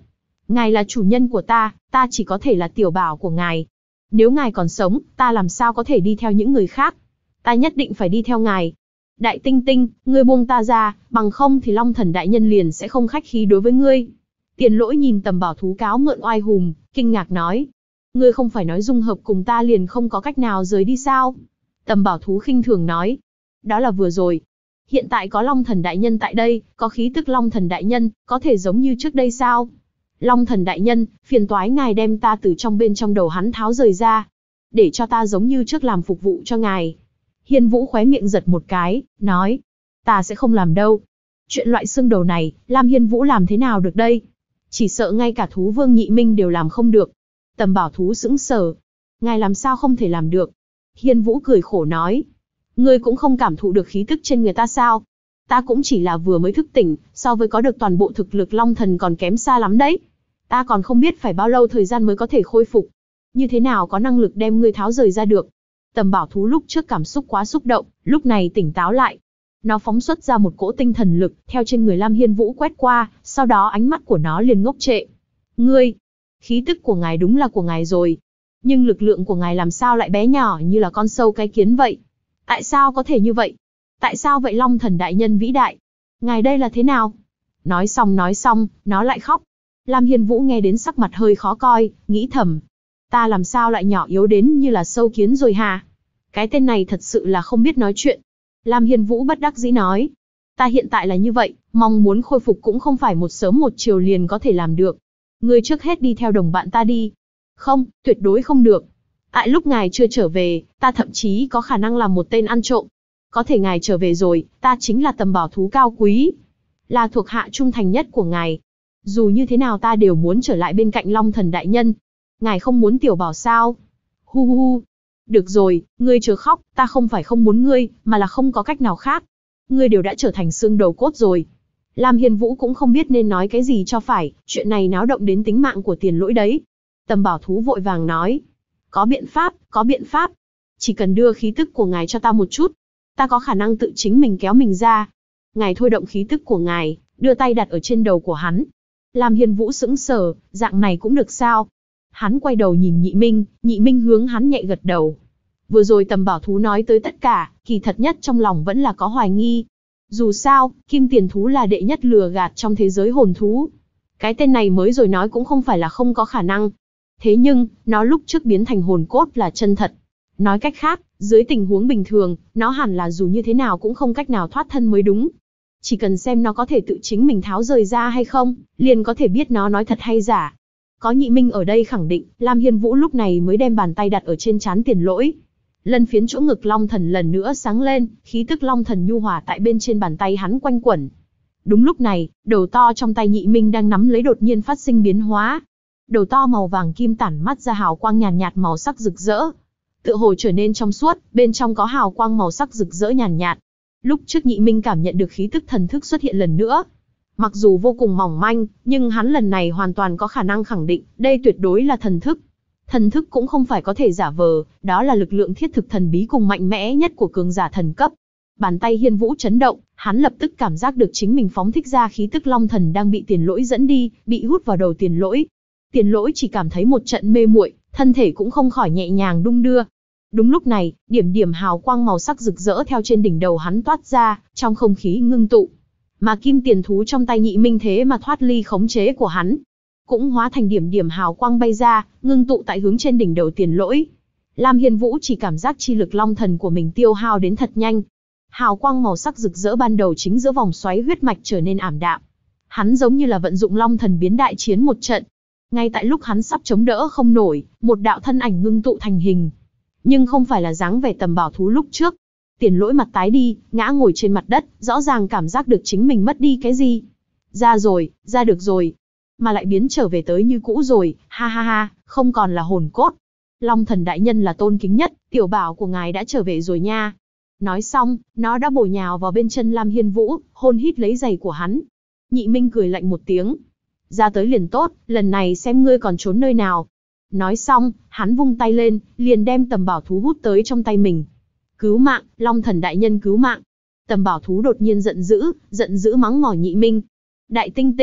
Ngài là chủ nhân của ta chỉ có thể là tiểu bảo của ngài. Nếu ngài còn sống, ta làm sao có thể đi theo những người khác? Ta nhất định phải đi theo ngài. Đại Tinh Tinh, ngươi buông ta ra, bằng không thì Long Thần đại nhân liền sẽ không khách khí đối với ngươi. Tiền Lỗi nhìn Tầm Bảo Thú cáo mượn oai hùng, kinh ngạc nói. Ngươi không phải nói dung hợp cùng ta liền không có cách nào rời đi sao? Tầm Bảo Thú khinh thường nói. Đó là vừa rồi. Hiện tại có Long Thần đại nhân tại đây, có khí tức Long Thần đại nhân, có thể giống như trước đây sao? Long Thần đại nhân, phiền toái ngài đem ta từ trong bên trong đầu hắn tháo rời ra, để cho ta giống như trước làm phục vụ cho ngài. Hiên Vũ khóe miệng giật một cái, nói, ta sẽ không làm đâu. Chuyện loại xương đầu này, Lam Hiên Vũ làm thế nào được đây? Chỉ sợ ngay cả thú vương Nhị Minh đều làm không được. Tầm Bảo Thú sững sờ. Ngài làm sao không thể làm được? Hiên Vũ cười khổ nói, ngươi cũng không cảm thụ được khí tức trên người ta sao? Ta cũng chỉ là vừa mới thức tỉnh, so với có được toàn bộ thực lực Long Thần còn kém xa lắm đấy. Ta còn không biết phải bao lâu thời gian mới có thể khôi phục. Như thế nào có năng lực đem ngươi tháo rời ra được? Tầm Bảo Thú lúc trước cảm xúc quá xúc động, lúc này tỉnh táo lại. Nó phóng xuất ra một cỗ tinh thần lực, theo trên người Lam Hiên Vũ quét qua, sau đó ánh mắt của nó liền ngốc trệ. Ngươi, khí tức của ngài đúng là của ngài rồi. Nhưng lực lượng của ngài làm sao lại bé nhỏ như là con sâu cái kiến vậy? Tại sao có thể như vậy? Tại sao vậy Long Thần đại nhân vĩ đại? Ngài đây là thế nào? Nói xong, nó lại khóc. Lam Hiên Vũ nghe đến sắc mặt hơi khó coi, nghĩ thầm. Ta làm sao lại nhỏ yếu đến như là sâu kiến rồi hả? Cái tên này thật sự là không biết nói chuyện. Lam Hiên Vũ bất đắc dĩ nói. Ta hiện tại là như vậy, mong muốn khôi phục cũng không phải một sớm một chiều liền có thể làm được. Ngươi trước hết đi theo đồng bạn ta đi. Không, tuyệt đối không được. Tại lúc ngài chưa trở về, ta thậm chí có khả năng làm một tên ăn trộm. Có thể ngài trở về rồi, ta chính là Tầm Bảo Thú cao quý. Là thuộc hạ trung thành nhất của ngài. Dù như thế nào ta đều muốn trở lại bên cạnh Long Thần đại nhân. Ngài không muốn tiểu bảo sao? Hu hu hu. Được rồi, ngươi chớ khóc, ta không phải không muốn ngươi, mà là không có cách nào khác. Ngươi đều đã trở thành xương đầu cốt rồi. Lam Hiên Vũ cũng không biết nên nói cái gì cho phải, chuyện này náo động đến tính mạng của Tiền Lỗi đấy. Tầm Bảo Thú vội vàng nói. Có biện pháp, có biện pháp. Chỉ cần đưa khí tức của ngài cho ta một chút. Ta có khả năng tự chính mình kéo mình ra. Ngài thôi động khí tức của ngài, đưa tay đặt ở trên đầu của hắn. Lam Hiên Vũ sững sờ, dạng này cũng được sao? Hắn quay đầu nhìn Nhị Minh hướng hắn nhẹ gật đầu. Vừa rồi Tầm Bảo Thú nói tới tất cả, kỳ thật nhất trong lòng vẫn là có hoài nghi. Dù sao, Kim Tiền Thú là đệ nhất lừa gạt trong thế giới hồn thú. Cái tên này mới rồi nói cũng không phải là không có khả năng. Thế nhưng, nó lúc trước biến thành hồn cốt là chân thật. Nói cách khác, dưới tình huống bình thường, nó hẳn là dù như thế nào cũng không cách nào thoát thân mới đúng. Chỉ cần xem nó có thể tự chính mình tháo rời ra hay không, liền có thể biết nó nói thật hay giả. Có Nhị Minh ở đây khẳng định, Lam Hiên Vũ lúc này mới đem bàn tay đặt ở trên trán Tiền Lỗi. Lân phiến chỗ ngực Long Thần lần nữa sáng lên, khí tức Long Thần nhu hòa tại bên trên bàn tay hắn quanh quẩn. Đúng lúc này, đầu to trong tay Nhị Minh đang nắm lấy đột nhiên phát sinh biến hóa. Đầu to màu vàng kim tản mắt ra hào quang nhàn nhạt màu sắc rực rỡ. Tựa hồ trở nên trong suốt, bên trong có hào quang màu sắc rực rỡ nhàn nhạt. Lúc trước Nhị Minh cảm nhận được khí tức thần thức xuất hiện lần nữa. Mặc dù vô cùng mỏng manh, nhưng hắn lần này hoàn toàn có khả năng khẳng định, đây tuyệt đối là thần thức. Thần thức cũng không phải có thể giả vờ, đó là lực lượng thiết thực thần bí cùng mạnh mẽ nhất của cường giả thần cấp. Bàn tay Hiên Vũ chấn động, hắn lập tức cảm giác được chính mình phóng thích ra khí tức Long Thần đang bị Tiền Lỗi dẫn đi, bị hút vào đầu Tiền Lỗi. Tiền Lỗi chỉ cảm thấy một trận mê muội, thân thể cũng không khỏi nhẹ nhàng đung đưa. Đúng lúc này, điểm hào quang màu sắc rực rỡ theo trên đỉnh đầu hắn toát ra, trong không khí ngưng tụ. Mà Kim Tiền Thú trong tay Nhị Minh thế mà thoát ly khống chế của hắn, cũng hóa thành điểm hào quang bay ra, ngưng tụ tại hướng trên đỉnh đầu Tiền Lỗi. Lam Hiên Vũ chỉ cảm giác chi lực Long Thần của mình tiêu hao đến thật nhanh. Hào quang màu sắc rực rỡ ban đầu chính giữa vòng xoáy huyết mạch trở nên ảm đạm. Hắn giống như là vận dụng Long Thần biến đại chiến một trận. Ngay tại lúc hắn sắp chống đỡ không nổi, một đạo thân ảnh ngưng tụ thành hình. Nhưng không phải là dáng vẻ Tầm Bảo Thú lúc trước. Tiền Lỗi mặt tái đi, ngã ngồi trên mặt đất, rõ ràng cảm giác được chính mình mất đi cái gì. Ra rồi, ra được rồi. Mà lại biến trở về tới như cũ rồi, ha ha ha, không còn là hồn cốt. Long Thần đại nhân là tôn kính nhất, tiểu bảo của ngài đã trở về rồi nha. Nói xong, nó đã bổ nhào vào bên chân Lam Hiên Vũ, hôn hít lấy giày của hắn. Nhị Minh cười lạnh một tiếng. Ra tới liền tốt, lần này xem ngươi còn trốn nơi nào. Nói xong, hắn vung tay lên, liền đem Tầm Bảo Thú hút tới trong tay mình. Cứu mạng, Long Thần đại nhân cứu mạng. Tầm Bảo Thú đột nhiên giận dữ mắng mỏ Nhị Minh. Đại Tinh Tinh,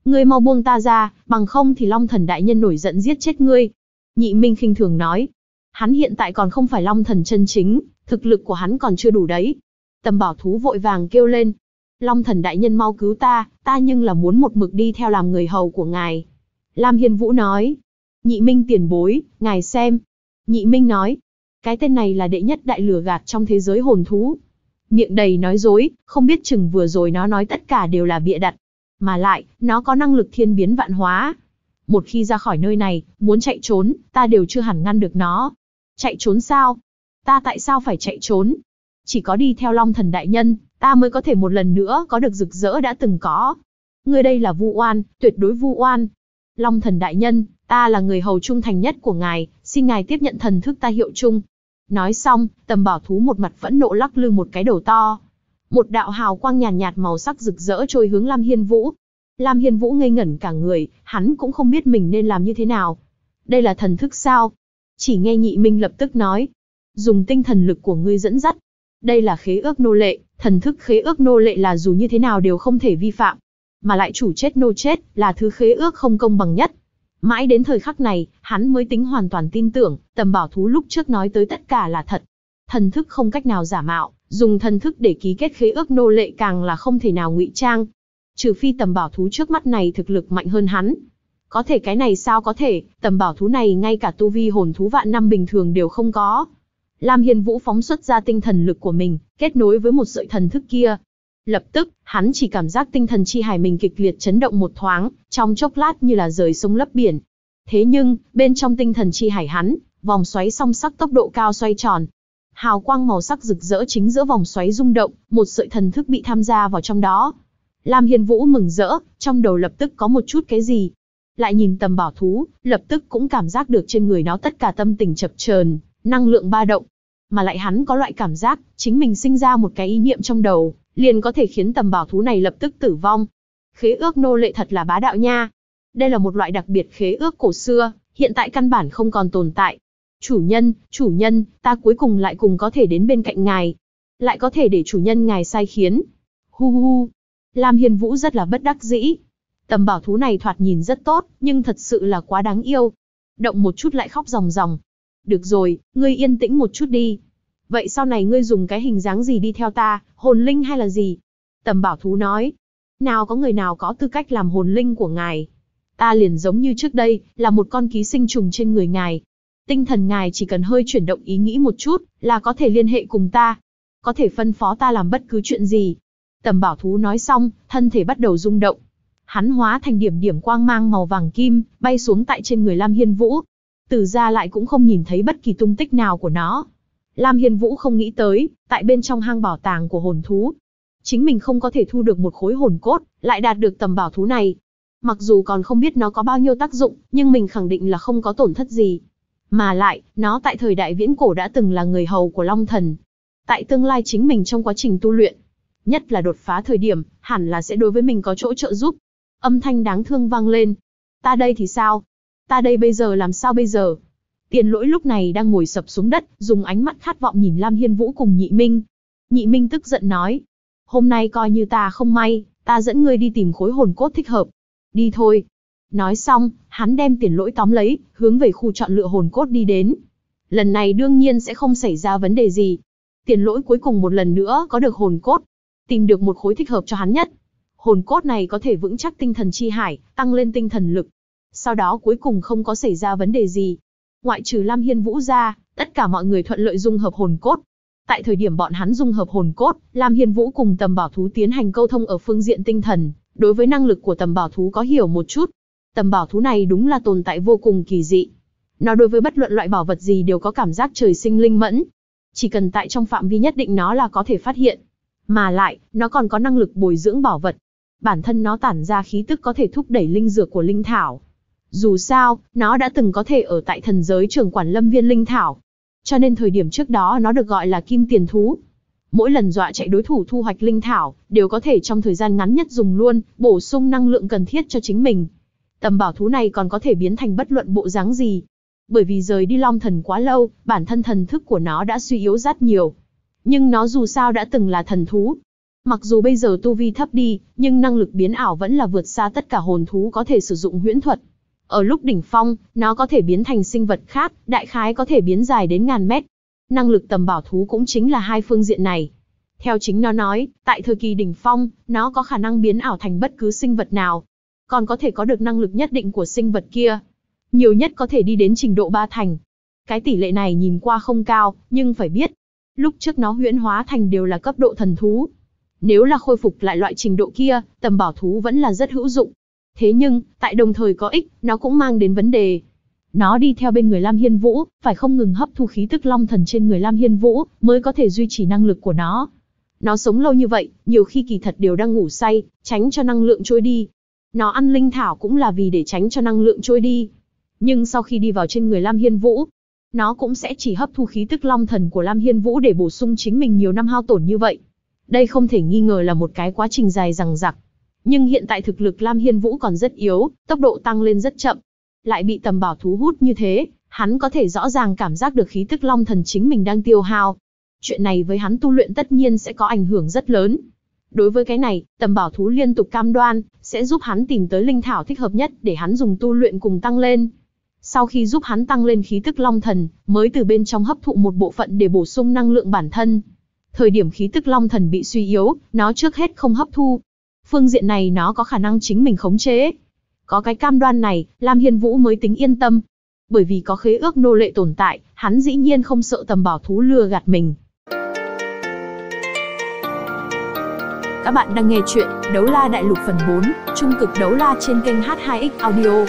Ngươi mau buông ta ra, bằng không thì Long Thần đại nhân nổi giận giết chết ngươi. Nhị Minh khinh thường nói. Hắn hiện tại còn không phải Long Thần chân chính, thực lực của hắn còn chưa đủ đấy. Tầm Bảo Thú vội vàng kêu lên. Long Thần đại nhân mau cứu ta, ta nhưng là muốn một mực đi theo làm người hầu của ngài. Lam Hiên Vũ nói. Nhị Minh tiền bối, ngài xem. Nhị Minh nói. Cái tên này là đệ nhất đại lừa gạt trong thế giới hồn thú. Miệng đầy nói dối, không biết chừng vừa rồi nó nói tất cả đều là bịa đặt. Mà lại, nó có năng lực thiên biến vạn hóa. Một khi ra khỏi nơi này, muốn chạy trốn, ta đều chưa hẳn ngăn được nó. Chạy trốn sao? Ta tại sao phải chạy trốn? Chỉ có đi theo Long Thần đại nhân, ta mới có thể một lần nữa có được rực rỡ đã từng có. Ngươi đây là vu oan, tuyệt đối vu oan. Long Thần đại nhân, ta là người hầu trung thành nhất của ngài, xin ngài tiếp nhận thần thức ta hiệu chung. Nói xong, Tầm Bảo Thú một mặt phẫn nộ lắc lư một cái đầu to. Một đạo hào quang nhàn nhạt màu sắc rực rỡ trôi hướng Lam Hiên Vũ. Lam Hiên Vũ ngây ngẩn cả người, hắn cũng không biết mình nên làm như thế nào. Đây là thần thức sao? Chỉ nghe Nhị Minh lập tức nói. Dùng tinh thần lực của ngươi dẫn dắt. Đây là khế ước nô lệ, thần thức khế ước nô lệ là dù như thế nào đều không thể vi phạm. Mà lại chủ chết nô chết, là thứ khế ước không công bằng nhất. Mãi đến thời khắc này, hắn mới tính hoàn toàn tin tưởng, Tầm Bảo Thú lúc trước nói tới tất cả là thật. Thần thức không cách nào giả mạo, dùng thần thức để ký kết khế ước nô lệ càng là không thể nào ngụy trang. Trừ phi Tầm Bảo Thú trước mắt này thực lực mạnh hơn hắn. Có thể cái này sao có thể, Tầm Bảo Thú này ngay cả tu vi hồn thú vạn năm bình thường đều không có. Lam Hiên Vũ phóng xuất ra tinh thần lực của mình, kết nối với một sợi thần thức kia. Lập tức, hắn chỉ cảm giác tinh thần chi hải mình kịch liệt chấn động một thoáng, trong chốc lát như là rời sông lấp biển. Thế nhưng, bên trong tinh thần chi hải hắn, vòng xoáy song sắc tốc độ cao xoay tròn. Hào quang màu sắc rực rỡ chính giữa vòng xoáy rung động, một sợi thần thức bị tham gia vào trong đó. Lam Hiên Vũ mừng rỡ, trong đầu lập tức có một chút cái gì. Lại nhìn Tầm Bảo Thú, lập tức cũng cảm giác được trên người nó tất cả tâm tình chập chờn, năng lượng ba động. Mà lại hắn có loại cảm giác, chính mình sinh ra một cái ý niệm trong đầu, liền có thể khiến Tầm Bảo Thú này lập tức tử vong. Khế ước nô lệ thật là bá đạo nha. Đây là một loại đặc biệt khế ước cổ xưa, hiện tại căn bản không còn tồn tại. Chủ nhân, ta cuối cùng lại cùng có thể đến bên cạnh ngài. Lại có thể để chủ nhân ngài sai khiến. Hu hu. Lam Hiên Vũ rất là bất đắc dĩ. Tầm Bảo Thú này thoạt nhìn rất tốt, nhưng thật sự là quá đáng yêu. Động một chút lại khóc ròng ròng. Được rồi, ngươi yên tĩnh một chút đi. Vậy sau này ngươi dùng cái hình dáng gì đi theo ta, hồn linh hay là gì? Tầm Bảo Thú nói. Nào có người nào có tư cách làm hồn linh của ngài. Ta liền giống như trước đây, là một con ký sinh trùng trên người ngài. Tinh thần ngài chỉ cần hơi chuyển động ý nghĩ một chút, là có thể liên hệ cùng ta. Có thể phân phó ta làm bất cứ chuyện gì. Tầm Bảo Thú nói xong, thân thể bắt đầu rung động. Hắn hóa thành điểm điểm quang mang màu vàng kim, bay xuống tại trên người Lam Hiên Vũ. Từ ra lại cũng không nhìn thấy bất kỳ tung tích nào của nó. Lam Hiên Vũ không nghĩ tới, tại bên trong hang bảo tàng của hồn thú, chính mình không có thể thu được một khối hồn cốt, lại đạt được Tầm Bảo Thú này. Mặc dù còn không biết nó có bao nhiêu tác dụng, nhưng mình khẳng định là không có tổn thất gì. Mà lại, nó tại thời đại viễn cổ đã từng là người hầu của Long Thần. Tại tương lai chính mình trong quá trình tu luyện, nhất là đột phá thời điểm, hẳn là sẽ đối với mình có chỗ trợ giúp. Âm thanh đáng thương vang lên. Ta đây thì sao? Ta đây bây giờ làm sao bây giờ? Tiền Lỗi lúc này đang ngồi sập xuống đất, dùng ánh mắt khát vọng nhìn Lam Hiên Vũ cùng Nhị Minh. Nhị Minh tức giận nói. Hôm nay coi như ta không may, ta dẫn ngươi đi tìm khối hồn cốt thích hợp. Đi thôi. Nói xong, hắn đem Tiền Lỗi tóm lấy, hướng về khu chọn lựa hồn cốt đi đến. Lần này đương nhiên sẽ không xảy ra vấn đề gì. Tiền Lỗi cuối cùng một lần nữa có được hồn cốt. Tìm được một khối thích hợp cho hắn nhất. Hồn cốt này có thể vững chắc tinh thần chi hải, tăng lên tinh thần lực. Sau đó cuối cùng không có xảy ra vấn đề gì. Ngoại trừ Lam Hiên Vũ ra, tất cả mọi người thuận lợi dung hợp hồn cốt. Tại thời điểm bọn hắn dung hợp hồn cốt, Lam Hiên Vũ cùng Tầm Bảo Thú tiến hành câu thông ở phương diện tinh thần, đối với năng lực của Tầm Bảo Thú có hiểu một chút. Tầm Bảo Thú này đúng là tồn tại vô cùng kỳ dị. Nó đối với bất luận loại bảo vật gì đều có cảm giác trời sinh linh mẫn. Chỉ cần tại trong phạm vi nhất định nó là có thể phát hiện. Mà lại, nó còn có năng lực bồi dưỡng bảo vật. Bản thân nó tản ra khí tức có thể thúc đẩy linh dược của linh thảo. Dù sao, nó đã từng có thể ở tại thần giới trưởng quản lâm viên linh thảo. Cho nên thời điểm trước đó nó được gọi là kim tiền thú. Mỗi lần dọa chạy đối thủ thu hoạch linh thảo, đều có thể trong thời gian ngắn nhất dùng luôn, bổ sung năng lượng cần thiết cho chính mình. Tầm Bảo Thú này còn có thể biến thành bất luận bộ dáng gì. Bởi vì rời đi Long Thần quá lâu, bản thân thần thức của nó đã suy yếu rất nhiều. Nhưng nó dù sao đã từng là thần thú. Mặc dù bây giờ tu vi thấp đi, nhưng năng lực biến ảo vẫn là vượt xa tất cả hồn thú có thể sử dụng huyễn thuật. Ở lúc đỉnh phong, nó có thể biến thành sinh vật khác, đại khái có thể biến dài đến ngàn mét. Năng lực tầm bảo thú cũng chính là hai phương diện này. Theo chính nó nói, tại thời kỳ đỉnh phong, nó có khả năng biến ảo thành bất cứ sinh vật nào. Còn có thể có được năng lực nhất định của sinh vật kia. Nhiều nhất có thể đi đến trình độ 3 thành. Cái tỷ lệ này nhìn qua không cao, nhưng phải biết, lúc trước nó huyễn hóa thành đều là cấp độ thần thú. Nếu là khôi phục lại loại trình độ kia, tầm bảo thú vẫn là rất hữu dụng. Thế nhưng, tại đồng thời có ích, nó cũng mang đến vấn đề. Nó đi theo bên người Lam Hiên Vũ, phải không ngừng hấp thu khí tức long thần trên người Lam Hiên Vũ, mới có thể duy trì năng lực của nó. Nó sống lâu như vậy, nhiều khi kỳ thật đều đang ngủ say, tránh cho năng lượng trôi đi. Nó ăn linh thảo cũng là vì để tránh cho năng lượng trôi đi. Nhưng sau khi đi vào trên người Lam Hiên Vũ, nó cũng sẽ chỉ hấp thu khí tức long thần của Lam Hiên Vũ để bổ sung chính mình nhiều năm hao tổn như vậy. Đây không thể nghi ngờ là một cái quá trình dài dằng dặc. Nhưng hiện tại thực lực Lam Hiên Vũ còn rất yếu, tốc độ tăng lên rất chậm. Lại bị tầm bảo thú hút như thế, hắn có thể rõ ràng cảm giác được khí tức long thần chính mình đang tiêu hao. Chuyện này với hắn tu luyện tất nhiên sẽ có ảnh hưởng rất lớn. Đối với cái này, tầm bảo thú liên tục cam đoan, sẽ giúp hắn tìm tới linh thảo thích hợp nhất để hắn dùng tu luyện cùng tăng lên. Sau khi giúp hắn tăng lên khí tức long thần, mới từ bên trong hấp thụ một bộ phận để bổ sung năng lượng bản thân. Thời điểm khí tức long thần bị suy yếu, nó trước hết không hấp thu. Phương diện này nó có khả năng chính mình khống chế. Có cái cam đoan này, Lam Hiên Vũ mới tính yên tâm. Bởi vì có khế ước nô lệ tồn tại, hắn dĩ nhiên không sợ tầm bảo thú lừa gạt mình. Các bạn đang nghe chuyện Đấu La Đại Lục phần 4, Trung cực đấu la trên kênh H2X Audio.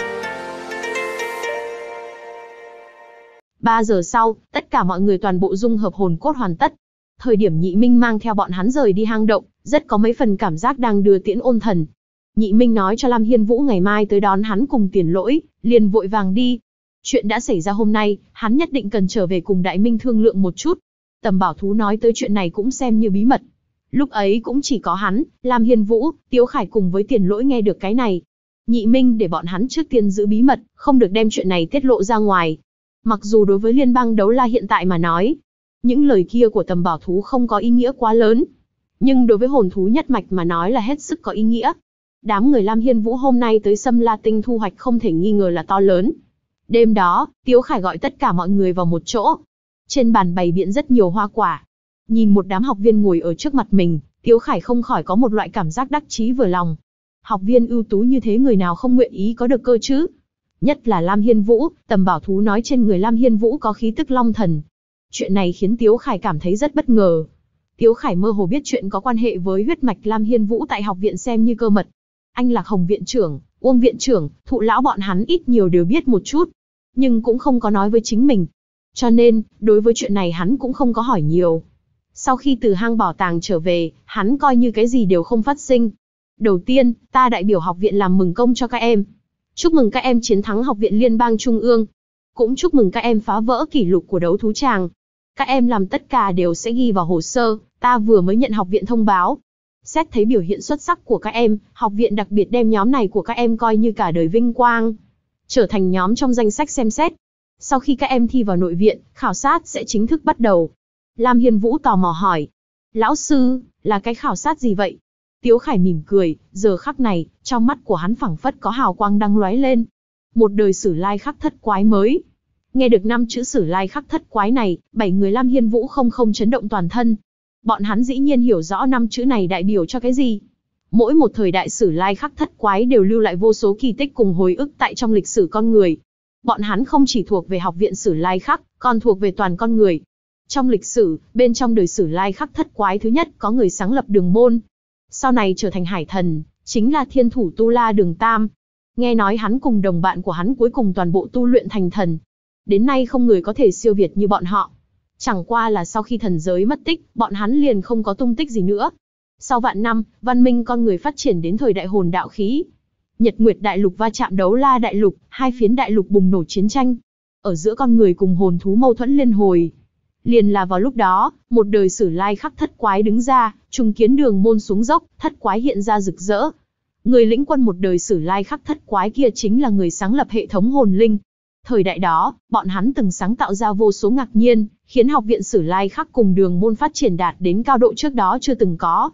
3 giờ sau, tất cả mọi người toàn bộ dung hợp hồn cốt hoàn tất. Thời điểm Nhị Minh mang theo bọn hắn rời đi hang động, rất có mấy phần cảm giác đang đưa tiễn ôn thần. Nhị Minh nói cho Lam Hiên Vũ ngày mai tới đón hắn cùng Tiền Lỗi, liền vội vàng đi. Chuyện đã xảy ra hôm nay, hắn nhất định cần trở về cùng Đại Minh thương lượng một chút. Tầm bảo thú nói tới chuyện này cũng xem như bí mật. Lúc ấy cũng chỉ có hắn, Lam Hiên Vũ, Tiếu Khải cùng với Tiền Lỗi nghe được cái này. Nhị Minh để bọn hắn trước tiên giữ bí mật, không được đem chuyện này tiết lộ ra ngoài. Mặc dù đối với liên bang đấu la hiện tại mà nói, những lời kia của tầm bảo thú không có ý nghĩa quá lớn. Nhưng đối với hồn thú nhất mạch mà nói là hết sức có ý nghĩa. Đám người Lam Hiên Vũ hôm nay tới Sâm La Tinh thu hoạch không thể nghi ngờ là to lớn. Đêm đó, Tiếu Khải gọi tất cả mọi người vào một chỗ. Trên bàn bày biện rất nhiều hoa quả. Nhìn một đám học viên ngồi ở trước mặt mình, Tiếu Khải không khỏi có một loại cảm giác đắc chí vừa lòng. Học viên ưu tú như thế người nào không nguyện ý có được cơ chứ? Nhất là Lam Hiên Vũ, tầm bảo thú nói trên người Lam Hiên Vũ có khí tức long thần. Chuyện này khiến Tiếu Khải cảm thấy rất bất ngờ. Tiếu Khải mơ hồ biết chuyện có quan hệ với huyết mạch Lam Hiên Vũ tại học viện xem như cơ mật. Anh Lạc Hồng viện trưởng, Uông viện trưởng, Thụ lão bọn hắn ít nhiều đều biết một chút, nhưng cũng không có nói với chính mình. Cho nên, đối với chuyện này hắn cũng không có hỏi nhiều. Sau khi từ hang bảo tàng trở về, hắn coi như cái gì đều không phát sinh. Đầu tiên, ta đại biểu học viện làm mừng công cho các em. Chúc mừng các em chiến thắng học viện liên bang trung ương. Cũng chúc mừng các em phá vỡ kỷ lục của đấu thú tràng. Các em làm tất cả đều sẽ ghi vào hồ sơ, ta vừa mới nhận học viện thông báo. Xét thấy biểu hiện xuất sắc của các em, học viện đặc biệt đem nhóm này của các em coi như cả đời vinh quang. Trở thành nhóm trong danh sách xem xét. Sau khi các em thi vào nội viện, khảo sát sẽ chính thức bắt đầu. Lam Hiên Vũ tò mò hỏi. Lão sư, là cái khảo sát gì vậy? Tiếu Khải mỉm cười, giờ khắc này, trong mắt của hắn phảng phất có hào quang đang lóe lên. Một đời Sử Lai Khắc Thất Quái mới. Nghe được 5 chữ Sử Lai Khắc Thất Quái này, 7 người Lam Hiên Vũ không chấn động toàn thân. Bọn hắn dĩ nhiên hiểu rõ 5 chữ này đại biểu cho cái gì. Mỗi một thời đại Sử Lai Khắc Thất Quái đều lưu lại vô số kỳ tích cùng hồi ức tại trong lịch sử con người. Bọn hắn không chỉ thuộc về học viện Sử Lai Khắc, còn thuộc về toàn con người. Trong lịch sử, bên trong đời Sử Lai Khắc Thất Quái thứ nhất có người sáng lập Đường Môn. Sau này trở thành Hải Thần, chính là thiên thủ Tu La Đường Tam. Nghe nói hắn cùng đồng bạn của hắn cuối cùng toàn bộ tu luyện thành thần. Đến nay không người có thể siêu việt như bọn họ. Chẳng qua là sau khi thần giới mất tích, bọn hắn liền không có tung tích gì nữa. Sau vạn năm, văn minh con người phát triển đến thời đại hồn đạo khí. Nhật Nguyệt Đại Lục va chạm Đấu La Đại Lục, hai phiến đại lục bùng nổ chiến tranh. Ở giữa con người cùng hồn thú mâu thuẫn liên hồi. Liền là vào lúc đó, một đời Sử Lai Khắc Thất Quái đứng ra, trùng kiến Đường Môn xuống dốc, Thất Quái hiện ra rực rỡ. Người lĩnh quân một đời Sử Lai Khắc Thất Quái kia chính là người sáng lập hệ thống hồn linh. Thời đại đó, bọn hắn từng sáng tạo ra vô số ngạc nhiên, khiến học viện Sử Lai Khắc cùng Đường Môn phát triển đạt đến cao độ trước đó chưa từng có.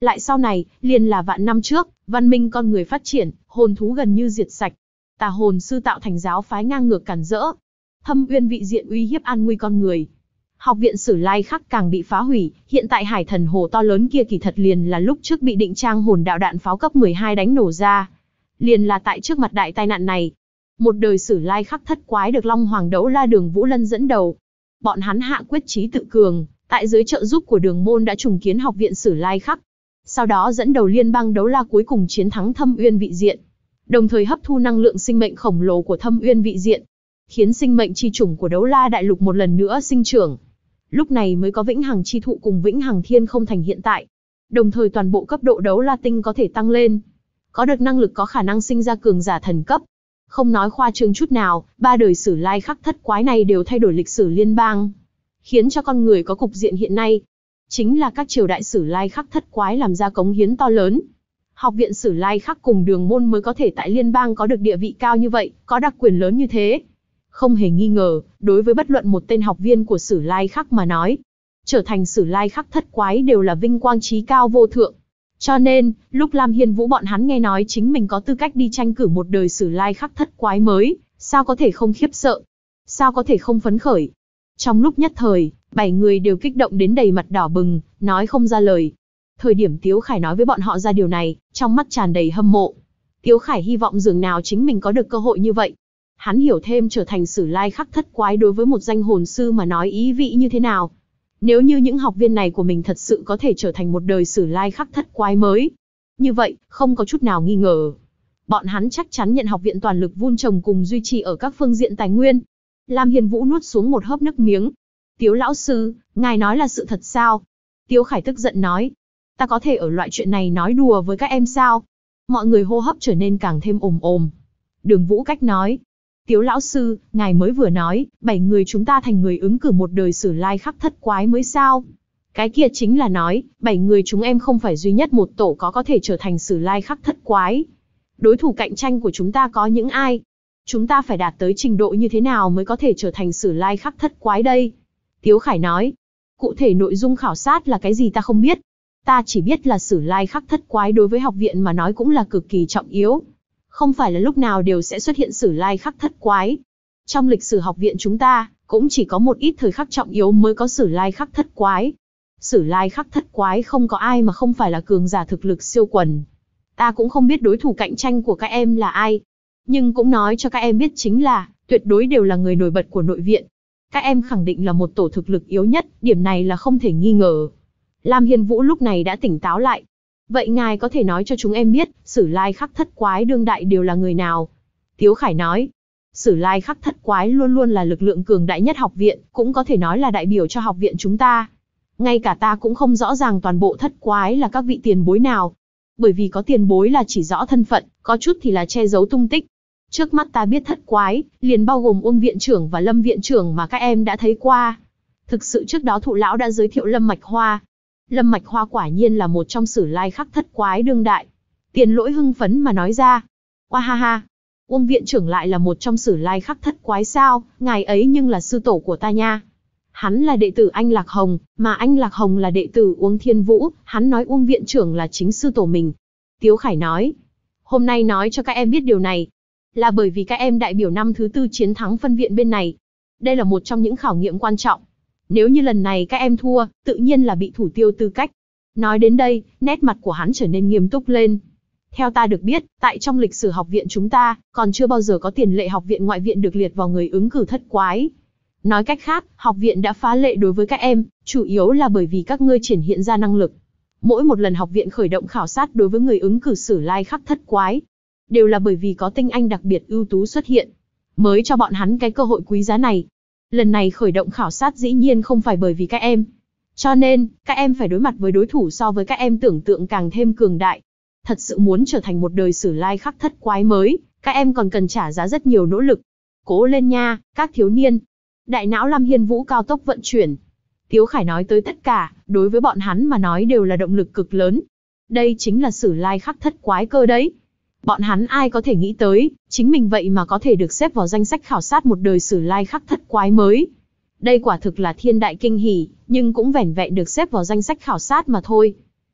Lại sau này, liền là vạn năm trước, văn minh con người phát triển, hồn thú gần như diệt sạch. Tà hồn sư tạo thành giáo phái ngang ngược cản rỡ. Thâm uyên vị diện uy hiếp an nguy con người. Học viện Sử Lai Khắc càng bị phá hủy, hiện tại Hải Thần Hồ to lớn kia kỳ thật liền là lúc trước bị định trang hồn đạo đạn pháo cấp 12 đánh nổ ra. Liền là tại trước mặt đại tai nạn này. Một đời Sử Lai Khắc thất quái được Long Hoàng Đấu La Đường Vũ Lân dẫn đầu. Bọn hắn hạ quyết chí tự cường, tại dưới trợ giúp của Đường Môn đã trùng kiến học viện Sử Lai Khắc. Sau đó dẫn đầu liên bang đấu la cuối cùng chiến thắng Thâm Uyên vị diện, đồng thời hấp thu năng lượng sinh mệnh khổng lồ của Thâm Uyên vị diện, khiến sinh mệnh chi chủng của đấu la đại lục một lần nữa sinh trưởng. Lúc này mới có Vĩnh Hằng chi thụ cùng Vĩnh Hằng Thiên không thành hiện tại. Đồng thời toàn bộ cấp độ đấu la tinh có thể tăng lên, có được năng lực có khả năng sinh ra cường giả thần cấp. Không nói khoa trương chút nào, ba đời Sử Lai Khắc thất quái này đều thay đổi lịch sử liên bang, khiến cho con người có cục diện hiện nay. Chính là các triều đại Sử Lai Khắc thất quái làm ra cống hiến to lớn. Học viện Sử Lai Khắc cùng Đường Môn mới có thể tại liên bang có được địa vị cao như vậy, có đặc quyền lớn như thế. Không hề nghi ngờ, đối với bất luận một tên học viên của Sử Lai Khắc mà nói, trở thành Sử Lai Khắc thất quái đều là vinh quang chí cao vô thượng. Cho nên, lúc Lam Hiên Vũ bọn hắn nghe nói chính mình có tư cách đi tranh cử một đời Sử Lai Khắc thất quái mới, sao có thể không khiếp sợ, sao có thể không phấn khởi. Trong lúc nhất thời, 7 người đều kích động đến đầy mặt đỏ bừng, nói không ra lời. Thời điểm Tiếu Khải nói với bọn họ ra điều này, trong mắt tràn đầy hâm mộ. Tiếu Khải hy vọng dường nào chính mình có được cơ hội như vậy. Hắn hiểu thêm trở thành Sử Lai Khắc thất quái đối với một danh hồn sư mà nói ý vị như thế nào. Nếu như những học viên này của mình thật sự có thể trở thành một đời Sử Lai Khắc thất quái mới, như vậy, không có chút nào nghi ngờ, bọn hắn chắc chắn nhận học viện toàn lực vun trồng cùng duy trì ở các phương diện tài nguyên. Lam Hiên Vũ nuốt xuống một hớp nước miếng. Tiếu lão sư, ngài nói là sự thật sao? Tiếu Khải tức giận nói. Ta có thể ở loại chuyện này nói đùa với các em sao? Mọi người hô hấp trở nên càng thêm ồm ồm. Đường Vũ Cách nói. Tiếu lão sư, ngài mới vừa nói, 7 người chúng ta thành người ứng cử một đời Sử Lai Khắc thất quái mới sao? Cái kia chính là nói, 7 người chúng em không phải duy nhất một tổ có thể trở thành Sử Lai Khắc thất quái. Đối thủ cạnh tranh của chúng ta có những ai? Chúng ta phải đạt tới trình độ như thế nào mới có thể trở thành Sử Lai Khắc thất quái đây? Tiếu Khải nói. Cụ thể nội dung khảo sát là cái gì ta không biết. Ta chỉ biết là Sử Lai Khắc thất quái đối với học viện mà nói cũng là cực kỳ trọng yếu. Không phải là lúc nào đều sẽ xuất hiện Sử Lai Khắc thất quái. Trong lịch sử học viện chúng ta, cũng chỉ có một ít thời khắc trọng yếu mới có Sử Lai Khắc thất quái. Sử Lai Khắc thất quái không có ai mà không phải là cường giả thực lực siêu quần. Ta cũng không biết đối thủ cạnh tranh của các em là ai. Nhưng cũng nói cho các em biết chính là, tuyệt đối đều là người nổi bật của nội viện. Các em khẳng định là một tổ thực lực yếu nhất, điểm này là không thể nghi ngờ. Lam Hiên Vũ lúc này đã tỉnh táo lại. Vậy ngài có thể nói cho chúng em biết, Sử Lai Khắc thất quái đương đại đều là người nào? Tiếu Khải nói. Sử Lai Khắc thất quái luôn luôn là lực lượng cường đại nhất học viện, cũng có thể nói là đại biểu cho học viện chúng ta. Ngay cả ta cũng không rõ ràng toàn bộ thất quái là các vị tiền bối nào. Bởi vì có tiền bối là chỉ rõ thân phận, có chút thì là che giấu tung tích. Trước mắt ta biết thất quái, liền bao gồm Uông viện trưởng và Lâm viện trưởng mà các em đã thấy qua. Thực sự trước đó thụ lão đã giới thiệu Lâm Mạch Hoa. Lâm Mạch Hoa quả nhiên là một trong Sử Lai Khắc thất quái đương đại. Tiền Lỗi hưng phấn mà nói ra. Oa ha ha. Uông viện trưởng lại là một trong Sử Lai Khắc thất quái sao, ngài ấy nhưng là sư tổ của ta nha. Hắn là đệ tử Anh Lạc Hồng, mà Anh Lạc Hồng là đệ tử Uông Thiên Vũ, hắn nói Uông viện trưởng là chính sư tổ mình. Tiếu Khải nói. Hôm nay nói cho các em biết điều này, là bởi vì các em đại biểu năm thứ 4 chiến thắng phân viện bên này. Đây là một trong những khảo nghiệm quan trọng. Nếu như lần này các em thua, tự nhiên là bị thủ tiêu tư cách. Nói đến đây, nét mặt của hắn trở nên nghiêm túc lên. Theo ta được biết, tại trong lịch sử học viện chúng ta, còn chưa bao giờ có tiền lệ học viện ngoại viện được liệt vào người ứng cử thất quái. Nói cách khác, học viện đã phá lệ đối với các em, chủ yếu là bởi vì các ngươi triển hiện ra năng lực. Mỗi một lần học viện khởi động khảo sát đối với người ứng cử Sử Lai Khắc thất quái, đều là bởi vì có tinh anh đặc biệt ưu tú xuất hiện, mới cho bọn hắn cái cơ hội quý giá này. Lần này khởi động khảo sát dĩ nhiên không phải bởi vì các em. Cho nên, các em phải đối mặt với đối thủ so với các em tưởng tượng càng thêm cường đại. Thật sự muốn trở thành một đời Sử Lai Khắc thất quái mới, các em còn cần trả giá rất nhiều nỗ lực. Cố lên nha, các thiếu niên. Đại não Lam Hiên Vũ cao tốc vận chuyển. Tiếu Khải nói tới tất cả, đối với bọn hắn mà nói đều là động lực cực lớn. Đây chính là Sử Lai Khắc thất quái cơ đấy. Bọn hắn ai có thể nghĩ tới, chính mình vậy mà có thể được xếp vào danh sách khảo sát một đời Sử Lai Khắc thất quái mới. Đây quả thực là thiên đại kinh hỉ, nhưng cũng vẻn vẹn được xếp vào danh sách khảo sát mà thôi.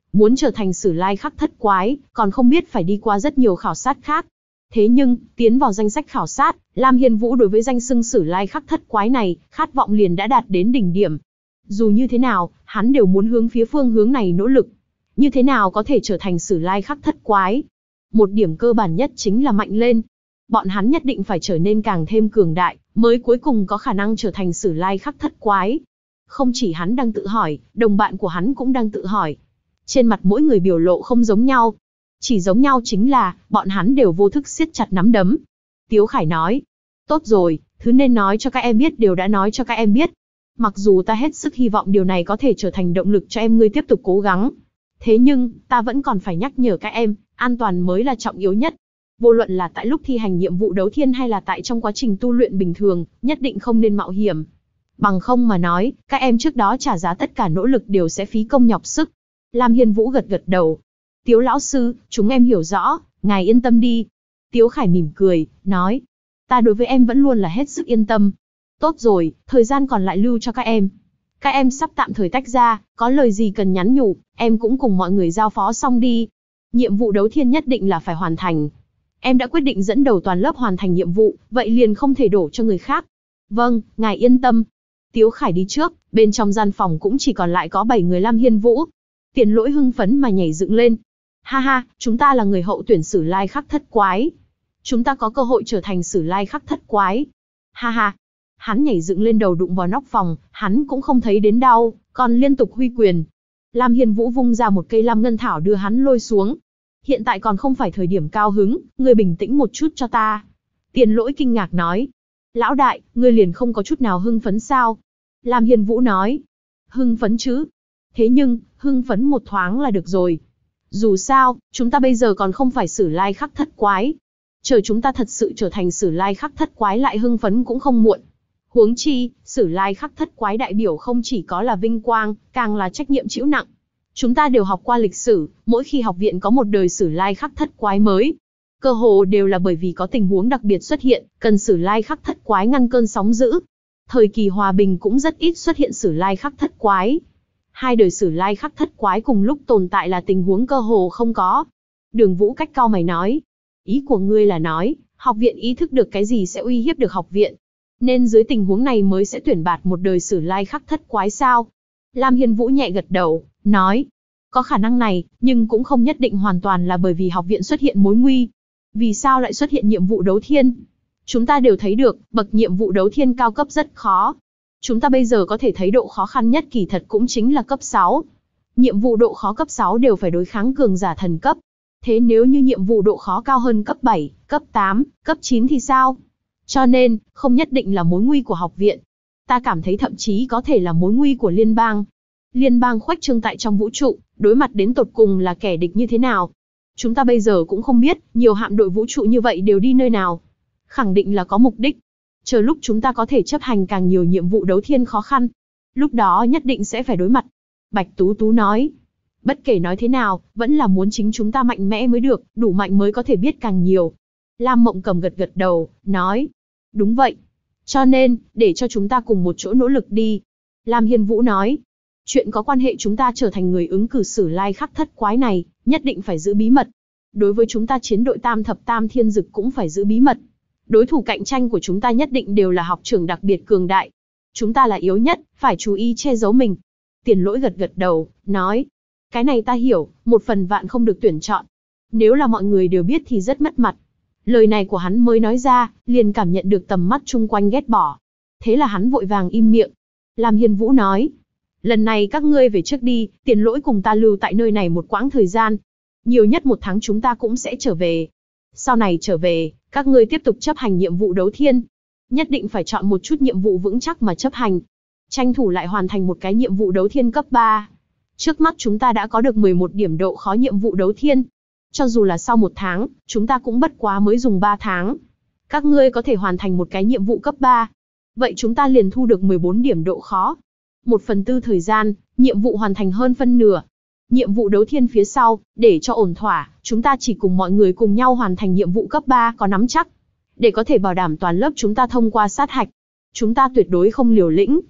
Muốn trở thành Sử Lai Khắc Thất Quái, còn không biết phải đi qua rất nhiều khảo sát khác. Thế nhưng, tiến vào danh sách khảo sát, Lam Hiên Vũ đối với danh xưng Sử Lai Khắc Thất Quái này, khát vọng liền đã đạt đến đỉnh điểm. Dù như thế nào, hắn đều muốn hướng phía phương hướng này nỗ lực. Như thế nào có thể trở thành Sử Lai Khắc Thất Quái? Một điểm cơ bản nhất chính là mạnh lên. Bọn hắn nhất định phải trở nên càng thêm cường đại, mới cuối cùng có khả năng trở thành Sử Lai Khắc Thất Quái. Không chỉ hắn đang tự hỏi, đồng bạn của hắn cũng đang tự hỏi. Trên mặt mỗi người biểu lộ không giống nhau. Chỉ giống nhau chính là, bọn hắn đều vô thức siết chặt nắm đấm. Tiếu Khải nói, tốt rồi, thứ nên nói cho các em biết đều đã nói cho các em biết. Mặc dù ta hết sức hy vọng điều này có thể trở thành động lực cho em ngươi tiếp tục cố gắng. Thế nhưng, ta vẫn còn phải nhắc nhở các em, an toàn mới là trọng yếu nhất. Vô luận là tại lúc thi hành nhiệm vụ đấu thiên hay là tại trong quá trình tu luyện bình thường, nhất định không nên mạo hiểm. Bằng không mà nói, các em trước đó trả giá tất cả nỗ lực đều sẽ phí công nhọc sức. Lam Hiên Vũ gật gật đầu. Tiếu lão sư, chúng em hiểu rõ, ngài yên tâm đi. Tiếu Khải mỉm cười, nói. Ta đối với em vẫn luôn là hết sức yên tâm. Tốt rồi, thời gian còn lại lưu cho các em. Các em sắp tạm thời tách ra, có lời gì cần nhắn nhủ, em cũng cùng mọi người giao phó xong đi. Nhiệm vụ đấu thiên nhất định là phải hoàn thành. Em đã quyết định dẫn đầu toàn lớp hoàn thành nhiệm vụ, vậy liền không thể đổ cho người khác. Vâng, ngài yên tâm. Tiếu Khải đi trước, bên trong gian phòng cũng chỉ còn lại có 7 người Lam Hiên Vũ. Tiền Lỗi hưng phấn mà nhảy dựng lên. Ha ha, chúng ta là người hậu tuyển Sử Lai Khắc Thất Quái. Chúng ta có cơ hội trở thành Sử Lai Khắc Thất Quái. Ha ha. Hắn nhảy dựng lên đầu đụng vào nóc phòng, hắn cũng không thấy đến đau, còn liên tục huy quyền. Lam Hiên Vũ vung ra một cây lam ngân thảo đưa hắn lôi xuống. Hiện tại còn không phải thời điểm cao hứng, ngươi bình tĩnh một chút cho ta. Tiền Lỗi kinh ngạc nói. Lão đại, ngươi liền không có chút nào hưng phấn sao? Lam Hiên Vũ nói. Hưng phấn chứ? Thế nhưng, hưng phấn một thoáng là được rồi. Dù sao, chúng ta bây giờ còn không phải Sử Lai Khắc Thất Quái. Chờ chúng ta thật sự trở thành Sử Lai Khắc Thất Quái lại hưng phấn cũng không muộn. Huống chi, Sử Lai Khắc Thất Quái đại biểu không chỉ có là vinh quang, càng là trách nhiệm chịu nặng. Chúng ta đều học qua lịch sử, mỗi khi học viện có một đời Sử Lai Khắc Thất Quái mới, cơ hồ đều là bởi vì có tình huống đặc biệt xuất hiện, cần Sử Lai Khắc Thất Quái ngăn cơn sóng dữ. Thời kỳ hòa bình cũng rất ít xuất hiện Sử Lai Khắc Thất Quái. 2 đời Sử Lai Khắc Thất Quái cùng lúc tồn tại là tình huống cơ hồ không có. Đường Vũ cách cau mày nói. Ý của ngươi là nói, học viện ý thức được cái gì sẽ uy hiếp được học viện. Nên dưới tình huống này mới sẽ tuyển bạt một đời Sử Lai Khắc Thất Quái sao? Lam Hiên Vũ nhẹ gật đầu, nói. Có khả năng này, nhưng cũng không nhất định hoàn toàn là bởi vì học viện xuất hiện mối nguy. Vì sao lại xuất hiện nhiệm vụ đấu thiên? Chúng ta đều thấy được, bậc nhiệm vụ đấu thiên cao cấp rất khó. Chúng ta bây giờ có thể thấy độ khó khăn nhất kỳ thật cũng chính là cấp 6. Nhiệm vụ độ khó cấp 6 đều phải đối kháng cường giả thần cấp. Thế nếu như nhiệm vụ độ khó cao hơn cấp 7, cấp 8, cấp 9 thì sao? Cho nên, không nhất định là mối nguy của học viện. Ta cảm thấy thậm chí có thể là mối nguy của liên bang. Liên bang khuếch trương tại trong vũ trụ, đối mặt đến tột cùng là kẻ địch như thế nào? Chúng ta bây giờ cũng không biết, nhiều hạm đội vũ trụ như vậy đều đi nơi nào. Khẳng định là có mục đích. Chờ lúc chúng ta có thể chấp hành càng nhiều nhiệm vụ đấu thiên khó khăn. Lúc đó nhất định sẽ phải đối mặt. Bạch Tú Tú nói. Bất kể nói thế nào, vẫn là muốn chính chúng ta mạnh mẽ mới được, đủ mạnh mới có thể biết càng nhiều. Lam Mộng Cầm gật gật đầu, nói. Đúng vậy. Cho nên, để cho chúng ta cùng một chỗ nỗ lực đi. Lam Hiên Vũ nói. Chuyện có quan hệ chúng ta trở thành người ứng cử Sử Lai Khắc Thất Quái này, nhất định phải giữ bí mật. Đối với chúng ta chiến đội Tam Thập Tam Thiên Dực cũng phải giữ bí mật. Đối thủ cạnh tranh của chúng ta nhất định đều là học trưởng đặc biệt cường đại. Chúng ta là yếu nhất, phải chú ý che giấu mình. Tiền Lỗi gật gật đầu, nói. Cái này ta hiểu, 1 phần vạn không được tuyển chọn. Nếu là mọi người đều biết thì rất mất mặt. Lời này của hắn mới nói ra, liền cảm nhận được tầm mắt chung quanh ghét bỏ. Thế là hắn vội vàng im miệng. Lam Hiên Vũ nói. Lần này các ngươi về trước đi, Tiền Lỗi cùng ta lưu tại nơi này một quãng thời gian. Nhiều nhất 1 tháng chúng ta cũng sẽ trở về. Sau này trở về, các ngươi tiếp tục chấp hành nhiệm vụ đấu thiên. Nhất định phải chọn một chút nhiệm vụ vững chắc mà chấp hành. Tranh thủ lại hoàn thành một cái nhiệm vụ đấu thiên cấp 3. Trước mắt chúng ta đã có được 11 điểm độ khó nhiệm vụ đấu thiên. Cho dù là sau 1 tháng, chúng ta cũng bất quá mới dùng 3 tháng. Các ngươi có thể hoàn thành một cái nhiệm vụ cấp 3. Vậy chúng ta liền thu được 14 điểm độ khó. 1/4 thời gian, nhiệm vụ hoàn thành hơn phân nửa. Nhiệm vụ đấu thiên phía sau, để cho ổn thỏa, chúng ta chỉ cùng mọi người cùng nhau hoàn thành nhiệm vụ cấp 3 có nắm chắc. Để có thể bảo đảm toàn lớp chúng ta thông qua sát hạch. Chúng ta tuyệt đối không liều lĩnh.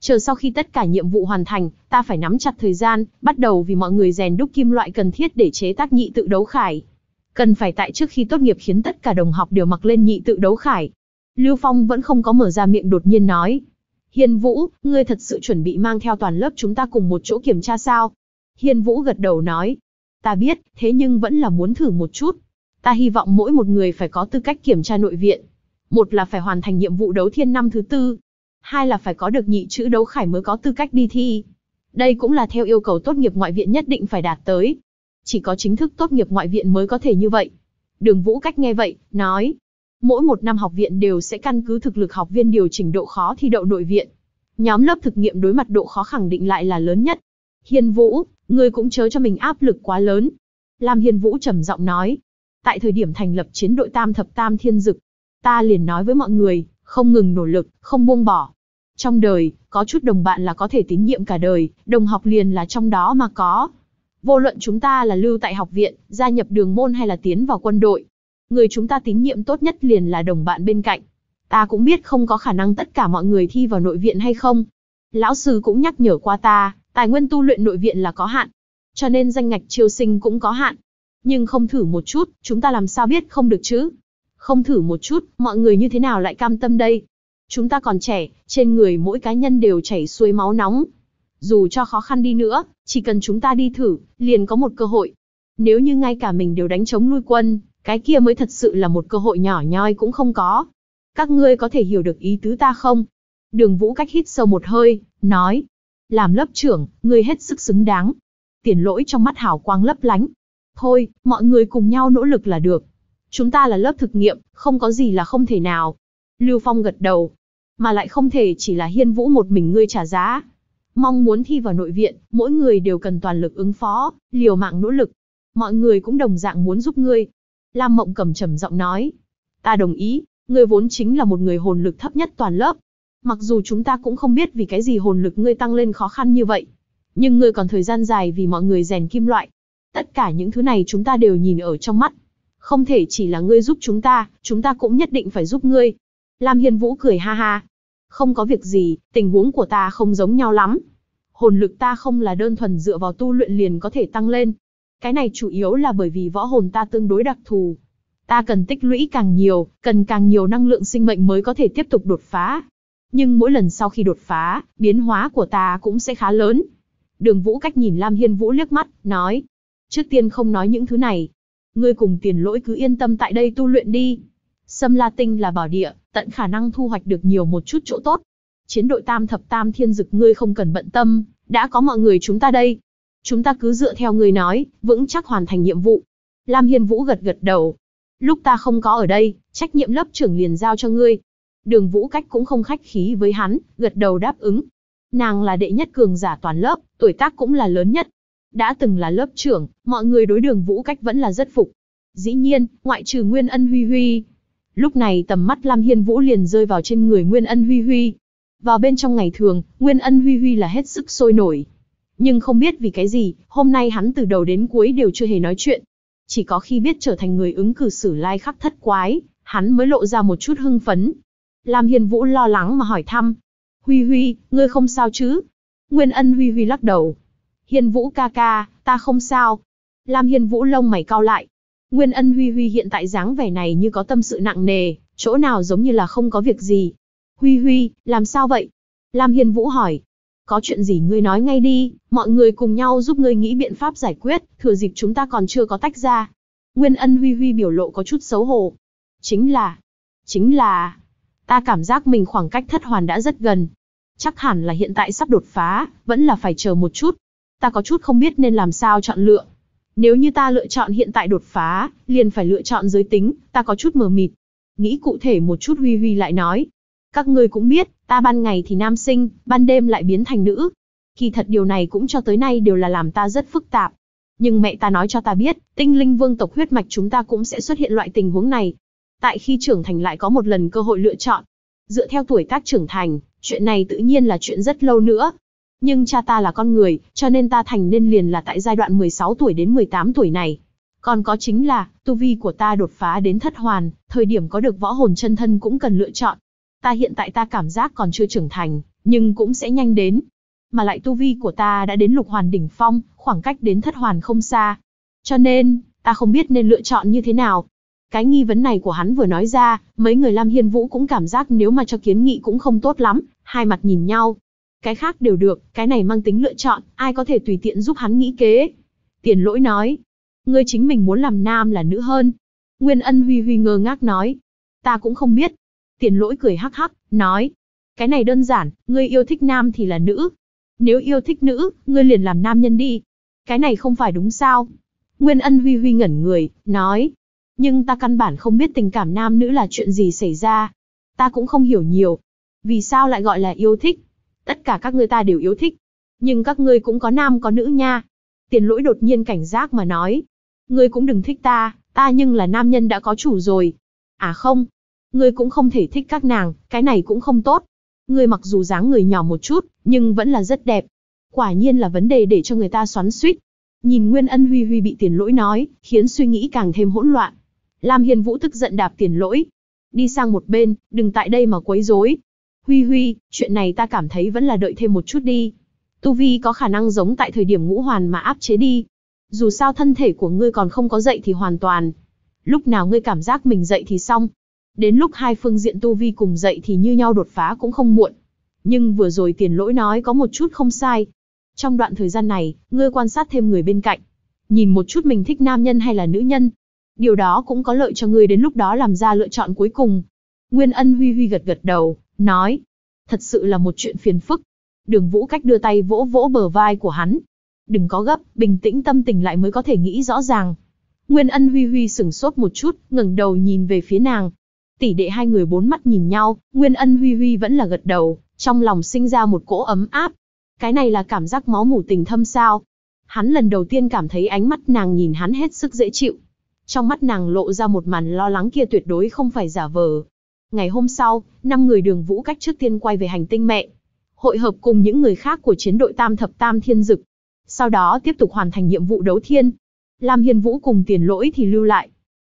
Chờ sau khi tất cả nhiệm vụ hoàn thành, ta phải nắm chặt thời gian, bắt đầu vì mọi người rèn đúc kim loại cần thiết để chế tác nhị tự đấu khải. Cần phải tại trước khi tốt nghiệp khiến tất cả đồng học đều mặc lên nhị tự đấu khải. Lưu Phong vẫn không có mở ra miệng đột nhiên nói. Hiên Vũ, ngươi thật sự chuẩn bị mang theo toàn lớp chúng ta cùng một chỗ kiểm tra sao? Hiên Vũ gật đầu nói. Ta biết, thế nhưng vẫn là muốn thử một chút. Ta hy vọng mỗi một người phải có tư cách kiểm tra nội viện. Một là phải hoàn thành nhiệm vụ đấu thiên năm thứ 4. Hai là phải có được nhị chữ đấu khải mới có tư cách đi thi. Đây cũng là theo yêu cầu tốt nghiệp ngoại viện nhất định phải đạt tới. Chỉ có chính thức tốt nghiệp ngoại viện mới có thể như vậy. Đường Vũ Cách nghe vậy, nói. Mỗi một năm học viện đều sẽ căn cứ thực lực học viên điều chỉnh độ khó thi đậu nội viện. Nhóm lớp thực nghiệm đối mặt độ khó khẳng định lại là lớn nhất. Hiên Vũ, ngươi cũng chớ cho mình áp lực quá lớn. Lam Hiên Vũ trầm giọng nói. Tại thời điểm thành lập chiến đội Tam Thập Tam Thiên Dực, ta liền nói với mọi người, không ngừng nỗ lực, không buông bỏ. Trong đời, có chút đồng bạn là có thể tín nhiệm cả đời, đồng học liền là trong đó mà có. Vô luận chúng ta là lưu tại học viện, gia nhập đường môn hay là tiến vào quân đội. Người chúng ta tín nhiệm tốt nhất liền là đồng bạn bên cạnh. Ta cũng biết không có khả năng tất cả mọi người thi vào nội viện hay không. Lão sư cũng nhắc nhở qua ta, tài nguyên tu luyện nội viện là có hạn. Cho nên danh ngạch chiêu sinh cũng có hạn. Nhưng không thử một chút, chúng ta làm sao biết không được chứ? Không thử một chút, mọi người như thế nào lại cam tâm đây? Chúng ta còn trẻ, trên người mỗi cá nhân đều chảy xuôi máu nóng. Dù cho khó khăn đi nữa, chỉ cần chúng ta đi thử, liền có một cơ hội. Nếu như ngay cả mình đều đánh chống lui quân, cái kia mới thật sự là một cơ hội nhỏ nhoi cũng không có. Các ngươi có thể hiểu được ý tứ ta không? Đường Vũ Cách hít sâu một hơi, nói. Làm lớp trưởng, ngươi hết sức xứng đáng. Tiền Lỗi trong mắt hào quang lấp lánh. Thôi, mọi người cùng nhau nỗ lực là được. Chúng ta là lớp thực nghiệm, không có gì là không thể nào. Lưu Phong gật đầu. Mà lại không thể chỉ là Hiên Vũ một mình ngươi trả giá. Mong muốn thi vào nội viện, mỗi người đều cần toàn lực ứng phó, liều mạng nỗ lực. Mọi người cũng đồng dạng muốn giúp ngươi. Lam Mộng Cầm trầm giọng nói. Ta đồng ý, ngươi vốn chính là một người hồn lực thấp nhất toàn lớp. Mặc dù chúng ta cũng không biết vì cái gì hồn lực ngươi tăng lên khó khăn như vậy. Nhưng ngươi còn thời gian dài vì mọi người rèn kim loại. Tất cả những thứ này chúng ta đều nhìn ở trong mắt. Không thể chỉ là ngươi giúp chúng ta cũng nhất định phải giúp ngươi. Lam Hiên Vũ cười ha ha. Không có việc gì, tình huống của ta không giống nhau lắm. Hồn lực ta không là đơn thuần dựa vào tu luyện liền có thể tăng lên. Cái này chủ yếu là bởi vì võ hồn ta tương đối đặc thù. Ta cần tích lũy càng nhiều, cần càng nhiều năng lượng sinh mệnh mới có thể tiếp tục đột phá. Nhưng mỗi lần sau khi đột phá, biến hóa của ta cũng sẽ khá lớn. Đường Vũ Cách nhìn Lam Hiên Vũ liếc mắt, nói. Trước tiên không nói những thứ này. Ngươi cùng Tiền Lỗi cứ yên tâm tại đây tu luyện đi. Sâm La Tinh là bảo địa, tận khả năng thu hoạch được nhiều một chút chỗ tốt. Chiến đội Tam Thập Tam Thiên Dực ngươi không cần bận tâm, đã có mọi người chúng ta đây. Chúng ta cứ dựa theo ngươi nói, vững chắc hoàn thành nhiệm vụ. Lam Hiên Vũ gật gật đầu. Lúc ta không có ở đây, trách nhiệm lớp trưởng liền giao cho ngươi. Đường Vũ Cách cũng không khách khí với hắn, gật đầu đáp ứng. Nàng là đệ nhất cường giả toàn lớp, tuổi tác cũng là lớn nhất. Đã từng là lớp trưởng, mọi người đối Đường Vũ Cách vẫn là rất phục. Dĩ nhiên, ngoại trừ Nguyên Ân Huy Huy. Lúc này tầm mắt Lam Hiên Vũ liền rơi vào trên người Nguyên Ân Huy Huy. Vào bên trong ngày thường, Nguyên Ân Huy Huy là hết sức sôi nổi. Nhưng không biết vì cái gì, hôm nay hắn từ đầu đến cuối đều chưa hề nói chuyện. Chỉ có khi biết trở thành người ứng cử Sử Lai Khắc Thất Quái, hắn mới lộ ra một chút hưng phấn. Lam Hiên Vũ lo lắng mà hỏi thăm. Huy Huy, ngươi không sao chứ? Nguyên Ân Huy Huy lắc đầu. Hiên Vũ ca ca, ta không sao. Lam Hiên Vũ lông mày cau lại. Nguyên Ân Huy Huy hiện tại dáng vẻ này như có tâm sự nặng nề, chỗ nào giống như là không có việc gì. Huy Huy, làm sao vậy? Lam Hiên Vũ hỏi. Có chuyện gì ngươi nói ngay đi, mọi người cùng nhau giúp ngươi nghĩ biện pháp giải quyết, thừa dịp chúng ta còn chưa có tách ra. Nguyên Ân Huy Huy biểu lộ có chút xấu hổ. Chính là, ta cảm giác mình khoảng cách thất hoàn đã rất gần. Chắc hẳn là hiện tại sắp đột phá, vẫn là phải chờ một chút. Ta có chút không biết nên làm sao chọn lựa. Nếu như ta lựa chọn hiện tại đột phá, liền phải lựa chọn giới tính, ta có chút mờ mịt. Nghĩ cụ thể một chút Huy Huy lại nói. Các ngươi cũng biết, ta ban ngày thì nam sinh, ban đêm lại biến thành nữ. Kỳ thật điều này cũng cho tới nay đều là làm ta rất phức tạp. Nhưng mẹ ta nói cho ta biết, tinh linh vương tộc huyết mạch chúng ta cũng sẽ xuất hiện loại tình huống này. Tại khi trưởng thành lại có một lần cơ hội lựa chọn. Dựa theo tuổi tác trưởng thành, chuyện này tự nhiên là chuyện rất lâu nữa. Nhưng cha ta là con người, cho nên ta thành nên liền là tại giai đoạn 16 tuổi đến 18 tuổi này. Còn có chính là, tu vi của ta đột phá đến thất hoàn, thời điểm có được võ hồn chân thân cũng cần lựa chọn. Ta hiện tại ta cảm giác còn chưa trưởng thành, nhưng cũng sẽ nhanh đến. Mà lại tu vi của ta đã đến lục hoàn đỉnh phong, khoảng cách đến thất hoàn không xa. Cho nên, ta không biết nên lựa chọn như thế nào. Cái nghi vấn này của hắn vừa nói ra, mấy người Lam Hiên Vũ cũng cảm giác nếu mà cho kiến nghị cũng không tốt lắm, hai mặt nhìn nhau. Cái khác đều được, cái này mang tính lựa chọn, ai có thể tùy tiện giúp hắn nghĩ kế. Tiền Lỗi nói, ngươi chính mình muốn làm nam là nữ hơn. Nguyên Ân Huy Huy ngơ ngác nói, ta cũng không biết. Tiền Lỗi cười hắc hắc, nói, cái này đơn giản, ngươi yêu thích nam thì là nữ. Nếu yêu thích nữ, ngươi liền làm nam nhân đi. Cái này không phải đúng sao? Nguyên Ân Huy Huy ngẩn người, nói, nhưng ta căn bản không biết tình cảm nam nữ là chuyện gì xảy ra. Ta cũng không hiểu nhiều. Vì sao lại gọi là yêu thích? Tất cả các ngươi ta đều yêu thích. Nhưng các ngươi cũng có nam có nữ nha. Tiền Lỗi đột nhiên cảnh giác mà nói. Ngươi cũng đừng thích ta, ta nhưng là nam nhân đã có chủ rồi. À không, ngươi cũng không thể thích các nàng, cái này cũng không tốt. Ngươi mặc dù dáng người nhỏ một chút, nhưng vẫn là rất đẹp. Quả nhiên là vấn đề để cho người ta xoắn xuýt. Nhìn Nguyên Ân Huy Huy bị Tiền Lỗi nói, khiến suy nghĩ càng thêm hỗn loạn. Lam Hiên Vũ tức giận đạp Tiền Lỗi. Đi sang một bên, đừng tại đây mà quấy rối. Huy Huy, chuyện này ta cảm thấy vẫn là đợi thêm một chút đi. Tu vi có khả năng giống tại thời điểm ngũ hoàn mà áp chế đi. Dù sao thân thể của ngươi còn không có dậy thì hoàn toàn. Lúc nào ngươi cảm giác mình dậy thì xong. Đến lúc hai phương diện tu vi cùng dậy thì như nhau đột phá cũng không muộn. Nhưng vừa rồi Tiền Lỗi nói có một chút không sai. Trong đoạn thời gian này, ngươi quan sát thêm người bên cạnh. Nhìn một chút mình thích nam nhân hay là nữ nhân. Điều đó cũng có lợi cho ngươi đến lúc đó làm ra lựa chọn cuối cùng. Nguyên Ân Huy Huy gật gật đầu, nói. Thật sự là một chuyện phiền phức. Đường Vũ Cách đưa tay vỗ vỗ bờ vai của hắn. Đừng có gấp, bình tĩnh tâm tình lại mới có thể nghĩ rõ ràng. Nguyên Ân Huy Huy sửng sốt một chút, ngẩng đầu nhìn về phía nàng. Tỷ đệ hai người bốn mắt nhìn nhau, Nguyên Ân Huy Huy vẫn là gật đầu, trong lòng sinh ra một cỗ ấm áp. Cái này là cảm giác máu mủ tình thâm sao? Hắn lần đầu tiên cảm thấy ánh mắt nàng nhìn hắn hết sức dễ chịu. Trong mắt nàng lộ ra một màn lo lắng kia tuyệt đối không phải giả vờ. Ngày hôm sau, 5 người Đường Vũ Cách trước tiên quay về hành tinh mẹ. Hội hợp cùng những người khác của chiến đội Tam Thập Tam Thiên Dực. Sau đó tiếp tục hoàn thành nhiệm vụ đấu thiên. Lam Hiên Vũ cùng Tiền Lỗi thì lưu lại.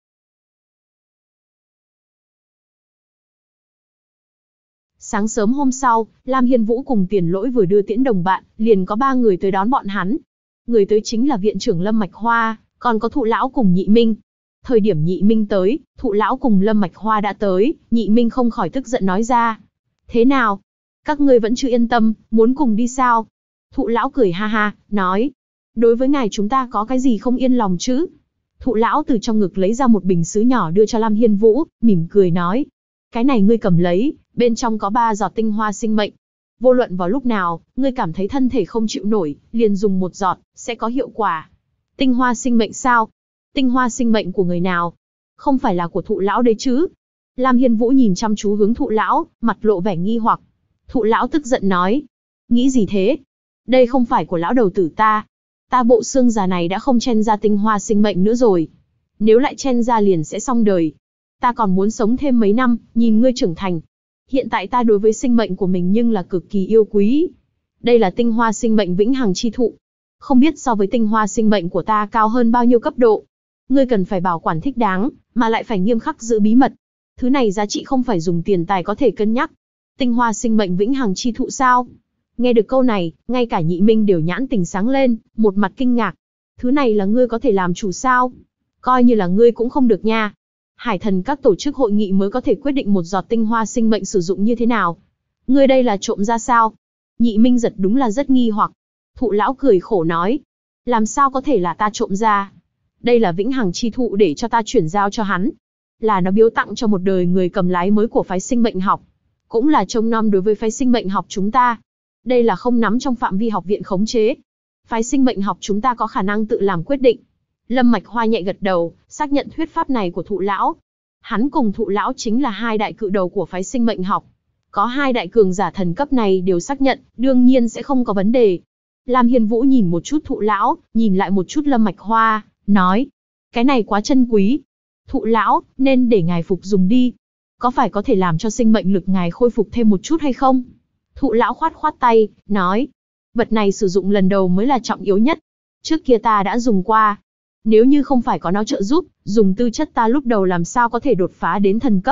Sáng sớm hôm sau, Lam Hiên Vũ cùng Tiền Lỗi vừa đưa tiễn đồng bạn, liền có 3 người tới đón bọn hắn. Người tới chính là viện trưởng Lâm Mạch Hoa, còn có Thụ Lão cùng Nhị Minh. Thời điểm Nhị Minh tới, Thụ Lão cùng Lâm Mạch Hoa đã tới, Nhị Minh không khỏi tức giận nói ra. Thế nào? Các ngươi vẫn chưa yên tâm, muốn cùng đi sao? Thụ Lão cười ha ha, nói. Đối với ngài chúng ta có cái gì không yên lòng chứ? Thụ Lão từ trong ngực lấy ra một bình sứ nhỏ đưa cho Lam Hiên Vũ, mỉm cười nói. Cái này ngươi cầm lấy, bên trong có 3 giọt tinh hoa sinh mệnh. Vô luận vào lúc nào, ngươi cảm thấy thân thể không chịu nổi, liền dùng 1 giọt, sẽ có hiệu quả. Tinh hoa sinh mệnh sao? Tinh hoa sinh mệnh của người nào? Không phải là của Thụ Lão đấy chứ? Lam Hiên Vũ nhìn chăm chú hướng Thụ Lão, mặt lộ vẻ nghi hoặc. Thụ Lão tức giận nói. Nghĩ gì thế? Đây không phải của lão đầu tử ta. Ta bộ xương già này đã không chen ra tinh hoa sinh mệnh nữa rồi. Nếu lại chen ra liền sẽ xong đời. Ta còn muốn sống thêm mấy năm, nhìn ngươi trưởng thành. Hiện tại ta đối với sinh mệnh của mình nhưng là cực kỳ yêu quý. Đây là tinh hoa sinh mệnh vĩnh hằng chi thụ. Không biết so với tinh hoa sinh mệnh của ta cao hơn bao nhiêu cấp độ. Ngươi cần phải bảo quản thích đáng, mà lại phải nghiêm khắc giữ bí mật. Thứ này giá trị không phải dùng tiền tài có thể cân nhắc. Tinh hoa sinh mệnh vĩnh hằng chi thụ sao? Nghe được câu này, ngay cả Nhị Minh đều nhãn tình sáng lên, một mặt kinh ngạc. Thứ này là ngươi có thể làm chủ sao? Coi như là ngươi cũng không được nha. Hải thần các tổ chức hội nghị mới có thể quyết định 1 giọt tinh hoa sinh mệnh sử dụng như thế nào. Ngươi đây là trộm ra sao? Nhị Minh giật đúng là rất nghi hoặc. Thụ Lão cười khổ nói. Làm sao có thể là ta trộm ra? Đây là vĩnh hằng chi thụ để cho ta chuyển giao cho hắn. Là nó biếu tặng cho một đời người cầm lái mới của phái sinh mệnh học. Cũng là trông nom đối với phái sinh mệnh học chúng ta. Đây là không nắm trong phạm vi học viện khống chế. Phái sinh mệnh học chúng ta có khả năng tự làm quyết định. Lâm Mạch Hoa nhẹ gật đầu, xác nhận thuyết pháp này của Thụ Lão. Hắn cùng Thụ Lão chính là 2 đại cự đầu của phái sinh mệnh học. Có 2 đại cường giả thần cấp này đều xác nhận, đương nhiên sẽ không có vấn đề. Lam Hiên Vũ nhìn một chút Thụ Lão, nhìn lại một chút Lâm Mạch Hoa, nói. Cái này quá chân quý. Thụ Lão, nên để ngài phục dùng đi. Có phải có thể làm cho sinh mệnh lực ngài khôi phục thêm một chút hay không? Thụ Lão khoát khoát tay, nói. Vật này sử dụng lần đầu mới là trọng yếu nhất. Trước kia ta đã dùng qua. Nếu như không phải có nó trợ giúp, dùng tư chất ta lúc đầu làm sao có thể đột phá đến thần cấp.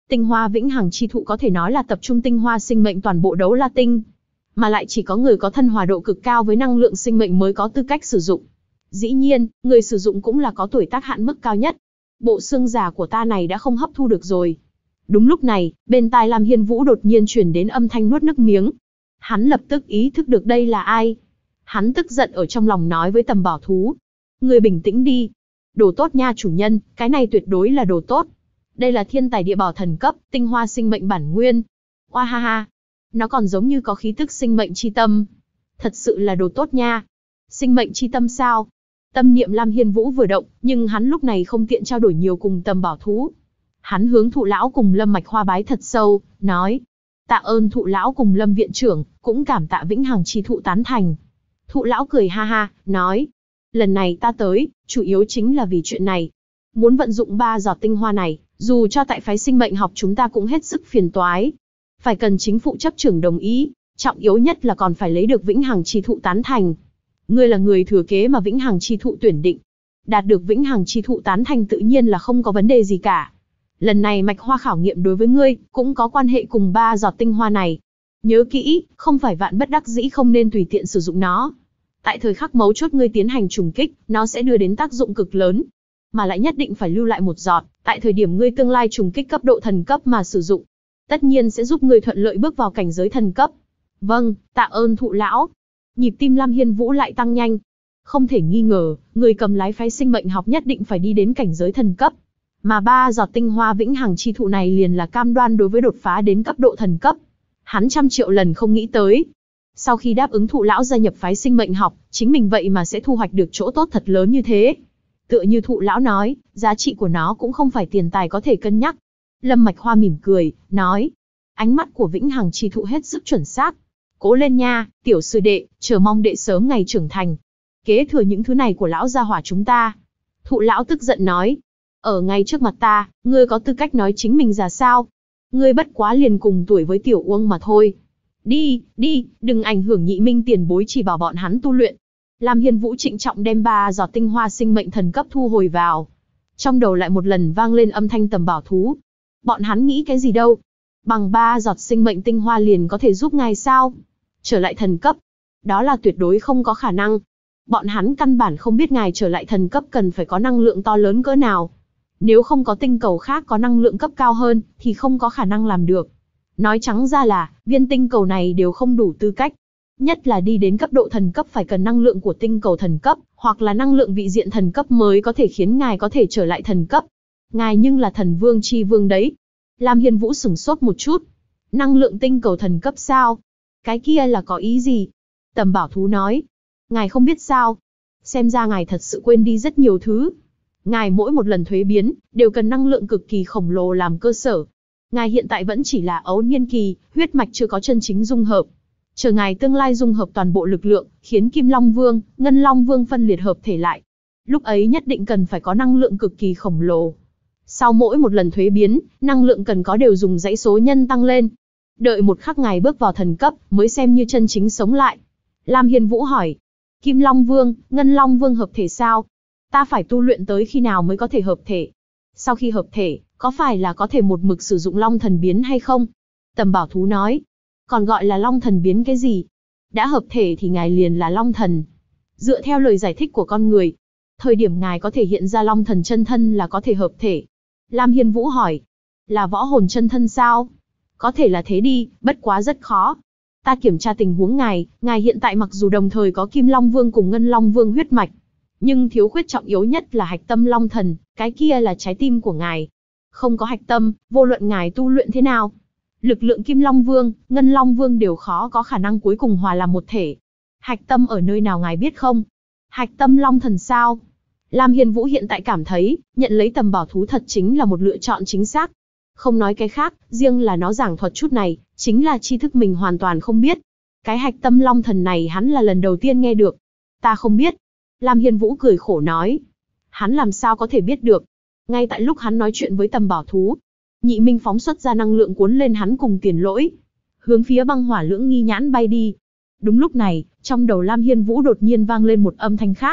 Tinh hoa vĩnh hằng chi thụ có thể nói là tập trung tinh hoa sinh mệnh toàn bộ đấu la tinh, mà lại chỉ có người có thân hòa độ cực cao với năng lượng sinh mệnh mới có tư cách sử dụng. Dĩ nhiên, người sử dụng cũng là có tuổi tác hạn mức cao nhất. Bộ xương già của ta này đã không hấp thu được rồi. Đúng lúc này, bên tai Lam Hiên Vũ đột nhiên truyền đến âm thanh nuốt nước miếng. Hắn lập tức ý thức được đây là ai. Hắn tức giận ở trong lòng nói với Tầm Bảo Thú. Người bình tĩnh đi. Đồ tốt nha chủ nhân, cái này tuyệt đối là đồ tốt. Đây là thiên tài địa bảo thần cấp, tinh hoa sinh mệnh bản nguyên. Oa ha ha. Nó còn giống như có khí tức sinh mệnh chi tâm. Thật sự là đồ tốt nha. Sinh mệnh chi tâm sao? Tâm niệm Lam Hiên Vũ vừa động, nhưng hắn lúc này không tiện trao đổi nhiều cùng Tầm Bảo Thú. Hắn hướng Thụ lão cùng Lâm Mạch Hoa bái thật sâu, nói: tạ ơn Thụ lão cùng Lâm viện trưởng, cũng cảm tạ vĩnh hằng chi thụ tán thành. Thụ lão cười ha ha, nói: lần này ta tới, chủ yếu chính là vì chuyện này. Muốn vận dụng 3 giọt tinh hoa này, dù cho tại phái sinh mệnh học chúng ta cũng hết sức phiền toái. Phải cần chính phụ chấp trưởng đồng ý, trọng yếu nhất là còn phải lấy được vĩnh hằng chi thụ tán thành. Ngươi là người thừa kế mà vĩnh hằng chi thụ tuyển định. Đạt được vĩnh hằng chi thụ tán thành tự nhiên là không có vấn đề gì cả. Lần này Mạch Hoa khảo nghiệm đối với ngươi, cũng có quan hệ cùng 3 giọt tinh hoa này. Nhớ kỹ, không phải vạn bất đắc dĩ không nên tùy tiện sử dụng nó. Tại thời khắc mấu chốt ngươi tiến hành trùng kích, nó sẽ đưa đến tác dụng cực lớn. Mà lại nhất định phải lưu lại một giọt, tại thời điểm ngươi tương lai trùng kích cấp độ thần cấp mà sử dụng. Tất nhiên sẽ giúp ngươi thuận lợi bước vào cảnh giới thần cấp. Vâng, tạ ơn Thụ lão. Nhịp tim Lam Hiên Vũ lại tăng nhanh. Không thể nghi ngờ, người cầm lái phái sinh mệnh học nhất định phải đi đến cảnh giới thần cấp. Mà 3 giọt tinh hoa vĩnh hằng chi thụ này liền là cam đoan đối với đột phá đến cấp độ thần cấp. Hắn trăm triệu lần không nghĩ tới. Sau khi đáp ứng Thụ lão gia nhập phái sinh mệnh học, chính mình vậy mà sẽ thu hoạch được chỗ tốt thật lớn như thế. Tựa như Thụ lão nói, giá trị của nó cũng không phải tiền tài có thể cân nhắc. Lâm Mạch Hoa mỉm cười, nói: ánh mắt của vĩnh hằng chi thụ hết sức chuẩn xác. Cố lên nha, tiểu sư đệ, chờ mong đệ sớm ngày trưởng thành. Kế thừa những thứ này của lão gia hỏa chúng ta. Thụ lão tức giận nói: ở ngay trước mặt ta, ngươi có tư cách nói chính mình già sao? Ngươi bất quá liền cùng tuổi với tiểu Uông mà thôi. Đi, đi, đừng ảnh hưởng nhị minh tiền bối chỉ bảo bọn hắn tu luyện. Lam Hiên Vũ trịnh trọng đem 3 giọt tinh hoa sinh mệnh thần cấp thu hồi vào. Trong đầu lại một lần vang lên âm thanh Tầm Bảo Thú. Bọn hắn nghĩ cái gì đâu? Bằng 3 giọt sinh mệnh tinh hoa liền có thể giúp ngài sao? Trở lại thần cấp? Đó là tuyệt đối không có khả năng. Bọn hắn căn bản không biết ngài trở lại thần cấp cần phải có năng lượng to lớn cỡ nào. Nếu không có tinh cầu khác có năng lượng cấp cao hơn, thì không có khả năng làm được. Nói trắng ra là, viên tinh cầu này đều không đủ tư cách. Nhất là đi đến cấp độ thần cấp phải cần năng lượng của tinh cầu thần cấp, hoặc là năng lượng vị diện thần cấp mới có thể khiến ngài có thể trở lại thần cấp. Ngài nhưng là thần vương chi vương đấy. Lam Hiên Vũ sửng sốt một chút. Năng lượng tinh cầu thần cấp sao? Cái kia là có ý gì? Tầm Bảo Thú nói: ngài không biết sao? Xem ra ngài thật sự quên đi rất nhiều thứ. Ngài mỗi một lần thuế biến, đều cần năng lượng cực kỳ khổng lồ làm cơ sở. Ngài hiện tại vẫn chỉ là ấu niên kỳ, huyết mạch chưa có chân chính dung hợp. Chờ ngài tương lai dung hợp toàn bộ lực lượng, khiến Kim Long Vương, Ngân Long Vương phân liệt hợp thể lại. Lúc ấy nhất định cần phải có năng lượng cực kỳ khổng lồ. Sau mỗi một lần thuế biến, năng lượng cần có đều dùng dãy số nhân tăng lên. Đợi một khắc ngài bước vào thần cấp, mới xem như chân chính sống lại. Lam Hiên Vũ hỏi: Kim Long Vương, Ngân Long Vương hợp thể sao? Ta phải tu luyện tới khi nào mới có thể hợp thể? Sau khi hợp thể, có phải là có thể một mực sử dụng Long Thần Biến hay không? Tầm Bảo Thú nói: còn gọi là Long Thần Biến cái gì? Đã hợp thể thì ngài liền là Long Thần. Dựa theo lời giải thích của con người, thời điểm ngài có thể hiện ra Long Thần chân thân là có thể hợp thể. Lam Hiên Vũ hỏi: là võ hồn chân thân sao? Có thể là thế đi, bất quá rất khó. Ta kiểm tra tình huống ngài hiện tại mặc dù đồng thời có Kim Long Vương cùng Ngân Long Vương huyết mạch, nhưng thiếu khuyết trọng yếu nhất là hạch tâm Long Thần, cái kia là trái tim của ngài. Không có hạch tâm, vô luận ngài tu luyện thế nào, lực lượng Kim Long Vương, Ngân Long Vương đều khó có khả năng cuối cùng hòa làm một thể. Hạch tâm ở nơi nào ngài biết không? Hạch tâm Long Thần sao? Lam Hiên Vũ hiện tại cảm thấy, nhận lấy Tầm Bảo Thú thật chính là một lựa chọn chính xác. Không nói cái khác, riêng là nó giảng thuật chút này, chính là tri thức mình hoàn toàn không biết. Cái hạch tâm Long Thần này hắn là lần đầu tiên nghe được. Ta không biết. Lam Hiên Vũ cười khổ nói. Hắn làm sao có thể biết được? Ngay tại lúc hắn nói chuyện với Tầm Bảo Thú, Nhị Minh phóng xuất ra năng lượng cuốn lên hắn cùng Tiền Lỗi, hướng phía băng hỏa lưỡng nghi nhãn bay đi. Đúng lúc này, trong đầu Lam Hiên Vũ đột nhiên vang lên một âm thanh khác.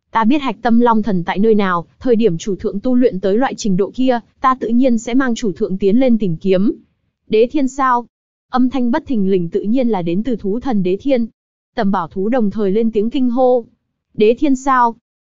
Ta biết hạch tâm long thần tại nơi nào, thời điểm chủ thượng tu luyện tới loại trình độ kia, ta tự nhiên sẽ mang chủ thượng tiến lên tìm kiếm. Đế thiên sao? Âm thanh bất thình lình tự nhiên là đến từ thú thần Đế Thiên. Tầm Bảo thú đồng thời lên tiếng kinh hô. Đế Thiên sao?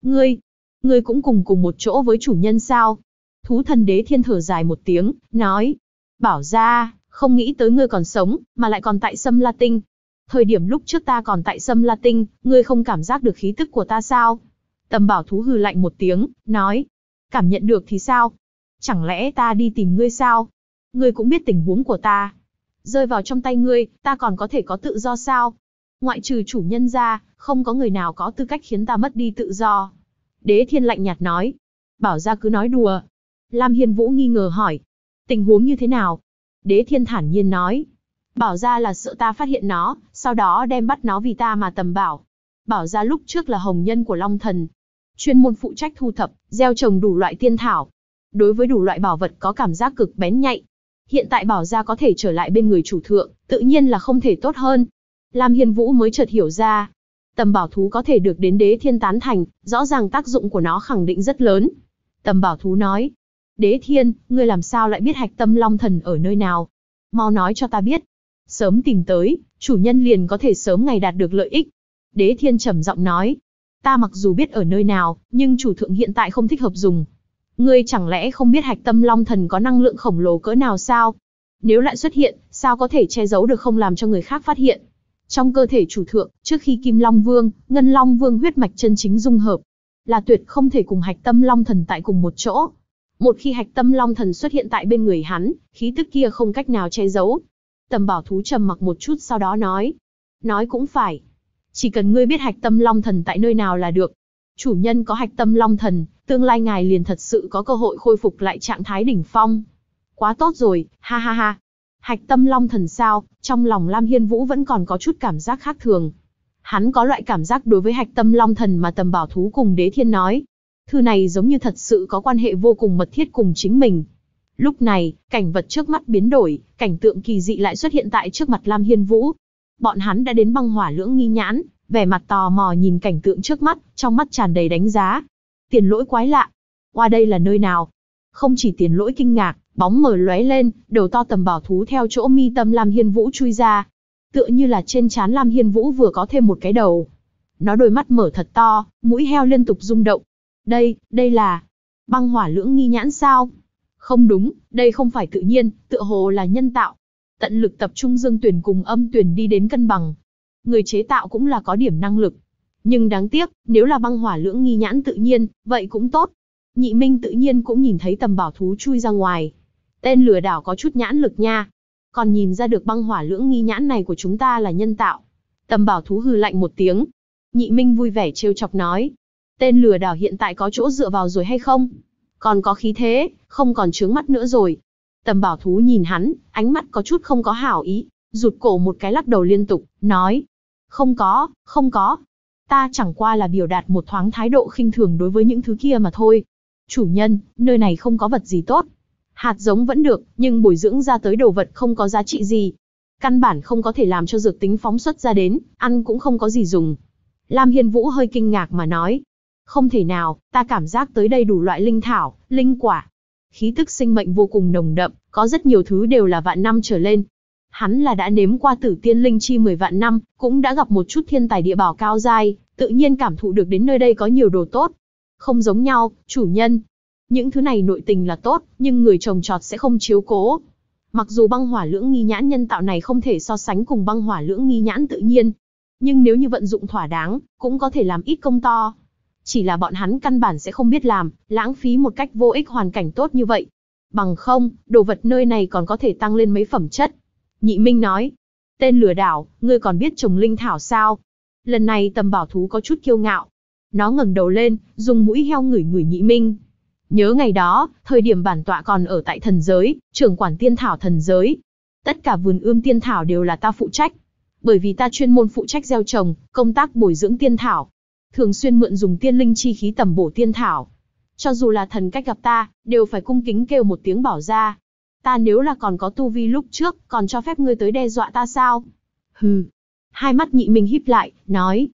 Ngươi cũng cùng một chỗ với chủ nhân sao? Thú thần Đế Thiên thở dài một tiếng, nói. Bảo gia, không nghĩ tới ngươi còn sống, mà lại còn tại Sâm La Tinh. Thời điểm lúc trước ta còn tại Sâm La Tinh, ngươi không cảm giác được khí tức của ta sao? Tầm Bảo thú hừ lạnh một tiếng, nói. Cảm nhận được thì sao? Chẳng lẽ ta đi tìm ngươi sao? Ngươi cũng biết tình huống của ta. Rơi vào trong tay ngươi, ta còn có thể có tự do sao? Ngoại trừ chủ nhân ra, không có người nào có tư cách khiến ta mất đi tự do. Đế Thiên lạnh nhạt nói. Bảo gia cứ nói đùa. Lam Hiên Vũ nghi ngờ hỏi. Tình huống như thế nào? Đế Thiên thản nhiên nói. Bảo gia là sợ ta phát hiện nó, sau đó đem bắt nó vì ta mà tầm bảo. Bảo gia lúc trước là hồng nhân của Long Thần. Chuyên môn phụ trách thu thập, gieo trồng đủ loại tiên thảo. Đối với đủ loại bảo vật có cảm giác cực bén nhạy. Hiện tại bảo gia có thể trở lại bên người chủ thượng, tự nhiên là không thể tốt hơn. Lam Hiên Vũ mới chợt hiểu ra. Tầm Bảo thú có thể được đến Đế Thiên tán thành, rõ ràng tác dụng của nó khẳng định rất lớn. Tầm Bảo thú nói. Đế Thiên, ngươi làm sao lại biết hạch tâm long thần ở nơi nào? Mau nói cho ta biết. Sớm tìm tới, chủ nhân liền có thể sớm ngày đạt được lợi ích. Đế Thiên trầm giọng nói. Ta mặc dù biết ở nơi nào, nhưng chủ thượng hiện tại không thích hợp dùng. Ngươi chẳng lẽ không biết hạch tâm long thần có năng lượng khổng lồ cỡ nào sao? Nếu lại xuất hiện, sao có thể che giấu được không làm cho người khác phát hiện? Trong cơ thể chủ thượng, trước khi Kim Long Vương, Ngân Long Vương huyết mạch chân chính dung hợp, là tuyệt không thể cùng hạch tâm long thần tại cùng một chỗ. Một khi hạch tâm long thần xuất hiện tại bên người hắn, khí tức kia không cách nào che giấu. Tầm Bảo thú trầm mặc một chút sau đó nói. Nói cũng phải. Chỉ cần ngươi biết hạch tâm long thần tại nơi nào là được. Chủ nhân có hạch tâm long thần, tương lai ngài liền thật sự có cơ hội khôi phục lại trạng thái đỉnh phong. Quá tốt rồi, ha ha ha. Hạch tâm long thần sao? Trong lòng Lam Hiên Vũ vẫn còn có chút cảm giác khác thường. Hắn có loại cảm giác đối với hạch tâm long thần mà Tầm Bảo thú cùng Đế Thiên nói. Thứ này giống như thật sự có quan hệ vô cùng mật thiết cùng chính mình. Lúc này, cảnh vật trước mắt biến đổi, cảnh tượng kỳ dị lại xuất hiện tại trước mặt Lam Hiên Vũ. Bọn hắn đã đến băng hỏa lưỡng nghi nhãn, vẻ mặt tò mò nhìn cảnh tượng trước mắt, trong mắt tràn đầy đánh giá. Tiền lỗi quái lạ. Qua đây là nơi nào? Không chỉ tiền lỗi kinh ngạc, bóng mờ lóe lên, đầu to Tầm Bảo thú theo chỗ mi tâm Lam Hiên Vũ chui ra. Tựa như là trên trán Lam Hiên Vũ vừa có thêm một cái đầu. Nó đôi mắt mở thật to, mũi heo liên tục rung động. Đây là băng hỏa lưỡng nghi nhãn sao? Không đúng, đây không phải tự nhiên, tựa hồ là nhân tạo. Tận lực tập trung dương tuyển cùng âm tuyển đi đến cân bằng. Người chế tạo cũng là có điểm năng lực. Nhưng đáng tiếc, nếu là băng hỏa lưỡng nghi nhãn tự nhiên, vậy cũng tốt. Nhị Minh tự nhiên cũng nhìn thấy Tầm Bảo thú chui ra ngoài. Tên lừa đảo có chút nhãn lực nha. Còn nhìn ra được băng hỏa lưỡng nghi nhãn này của chúng ta là nhân tạo. Tầm Bảo thú hừ lạnh một tiếng. Nhị Minh vui vẻ trêu chọc nói. Tên lừa đảo hiện tại có chỗ dựa vào rồi hay không? Còn có khí thế, không còn trướng mắt nữa rồi. Tầm Bảo thú nhìn hắn, ánh mắt có chút không có hảo ý, rụt cổ một cái lắc đầu liên tục, nói. Không có. Ta chẳng qua là biểu đạt một thoáng thái độ khinh thường đối với những thứ kia mà thôi. Chủ nhân, nơi này không có vật gì tốt. Hạt giống vẫn được, nhưng bồi dưỡng ra tới đồ vật không có giá trị gì. Căn bản không có thể làm cho dược tính phóng xuất ra đến, ăn cũng không có gì dùng. Lam Hiên Vũ hơi kinh ngạc mà nói. Không thể nào, ta cảm giác tới đây đủ loại linh thảo, linh quả. Khí tức sinh mệnh vô cùng nồng đậm, có rất nhiều thứ đều là vạn năm trở lên. Hắn là đã nếm qua tử tiên linh chi 10 vạn năm, cũng đã gặp một chút thiên tài địa bảo cao giai, tự nhiên cảm thụ được đến nơi đây có nhiều đồ tốt. Không giống nhau, chủ nhân. Những thứ này nội tình là tốt, nhưng người trồng trọt sẽ không chiếu cố. Mặc dù băng hỏa lưỡng nghi nhãn nhân tạo này không thể so sánh cùng băng hỏa lưỡng nghi nhãn tự nhiên, nhưng nếu như vận dụng thỏa đáng, cũng có thể làm ít công to. Chỉ là bọn hắn căn bản sẽ không biết làm, lãng phí một cách vô ích hoàn cảnh tốt như vậy. Bằng không, đồ vật nơi này còn có thể tăng lên mấy phẩm chất. Nhị Minh nói, tên lừa đảo, ngươi còn biết trồng linh thảo sao? Lần này Tầm Bảo thú có chút kiêu ngạo. Nó ngẩng đầu lên, dùng mũi heo ngửi ngửi Nhị Minh. Nhớ ngày đó, thời điểm bản tọa còn ở tại thần giới, trưởng quản tiên thảo thần giới. Tất cả vườn ươm tiên thảo đều là ta phụ trách. Bởi vì ta chuyên môn phụ trách gieo trồng, công tác bồi dưỡng tiên thảo. Thường xuyên mượn dùng tiên linh chi khí tầm bổ tiên thảo. Cho dù là thần cách gặp ta, đều phải cung kính kêu một tiếng bảo ra. Ta nếu là còn có tu vi lúc trước, còn cho phép ngươi tới đe dọa ta sao? Hừ. Hai mắt Nhị Minh híp lại, nói.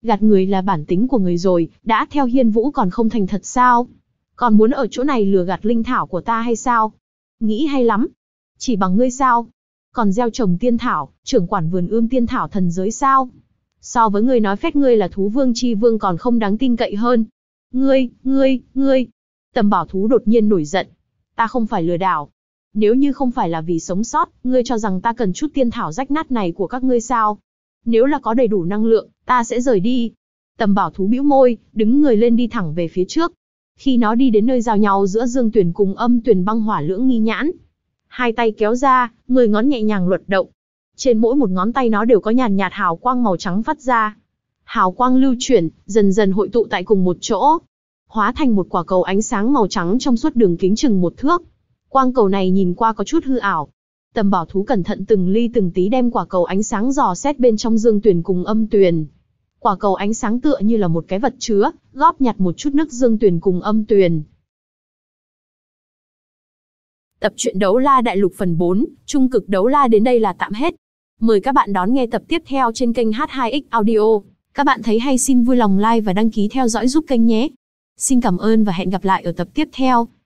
Gạt người là bản tính của người rồi, đã theo Hiên Vũ còn không thành thật sao? Còn muốn ở chỗ này lừa gạt linh thảo của ta hay sao? Nghĩ hay lắm. Chỉ bằng ngươi sao? Còn gieo trồng tiên thảo, trưởng quản vườn ươm tiên thảo thần giới sao? So với ngươi nói phép ngươi là thú vương chi vương còn không đáng tin cậy hơn. Ngươi! Tầm Bảo Thú đột nhiên nổi giận. Ta không phải lừa đảo. Nếu như không phải là vì sống sót, ngươi cho rằng ta cần chút tiên thảo rách nát này của các ngươi sao? Nếu là có đầy đủ năng lượng, ta sẽ rời đi. Tầm Bảo Thú bĩu môi, đứng người lên đi thẳng về phía trước. Khi nó đi đến nơi giao nhau giữa Dương Tuyền cùng Âm Tuyền băng hỏa lưỡng nghi nhãn, hai tay kéo ra, 10 ngón nhẹ nhàng luật động. Trên mỗi một ngón tay nó đều có nhàn nhạt hào quang màu trắng phát ra. Hào quang lưu chuyển, dần dần hội tụ tại cùng một chỗ, hóa thành một quả cầu ánh sáng màu trắng trong suốt đường kính chừng 1 thước. Quang cầu này nhìn qua có chút hư ảo. Tầm Bảo Thú cẩn thận từng ly từng tí đem quả cầu ánh sáng dò xét bên trong Dương Tuyền cùng Âm Tuyền. Quả cầu ánh sáng tựa như là một cái vật chứa, góp nhặt một chút nước Dương Tuyền cùng Âm Tuyền. Tập truyện Đấu La Đại Lục phần 4, Trung cực Đấu La đến đây là tạm hết. Mời các bạn đón nghe tập tiếp theo trên kênh H2X Audio. Các bạn thấy hay xin vui lòng like và đăng ký theo dõi giúp kênh nhé. Xin cảm ơn và hẹn gặp lại ở tập tiếp theo.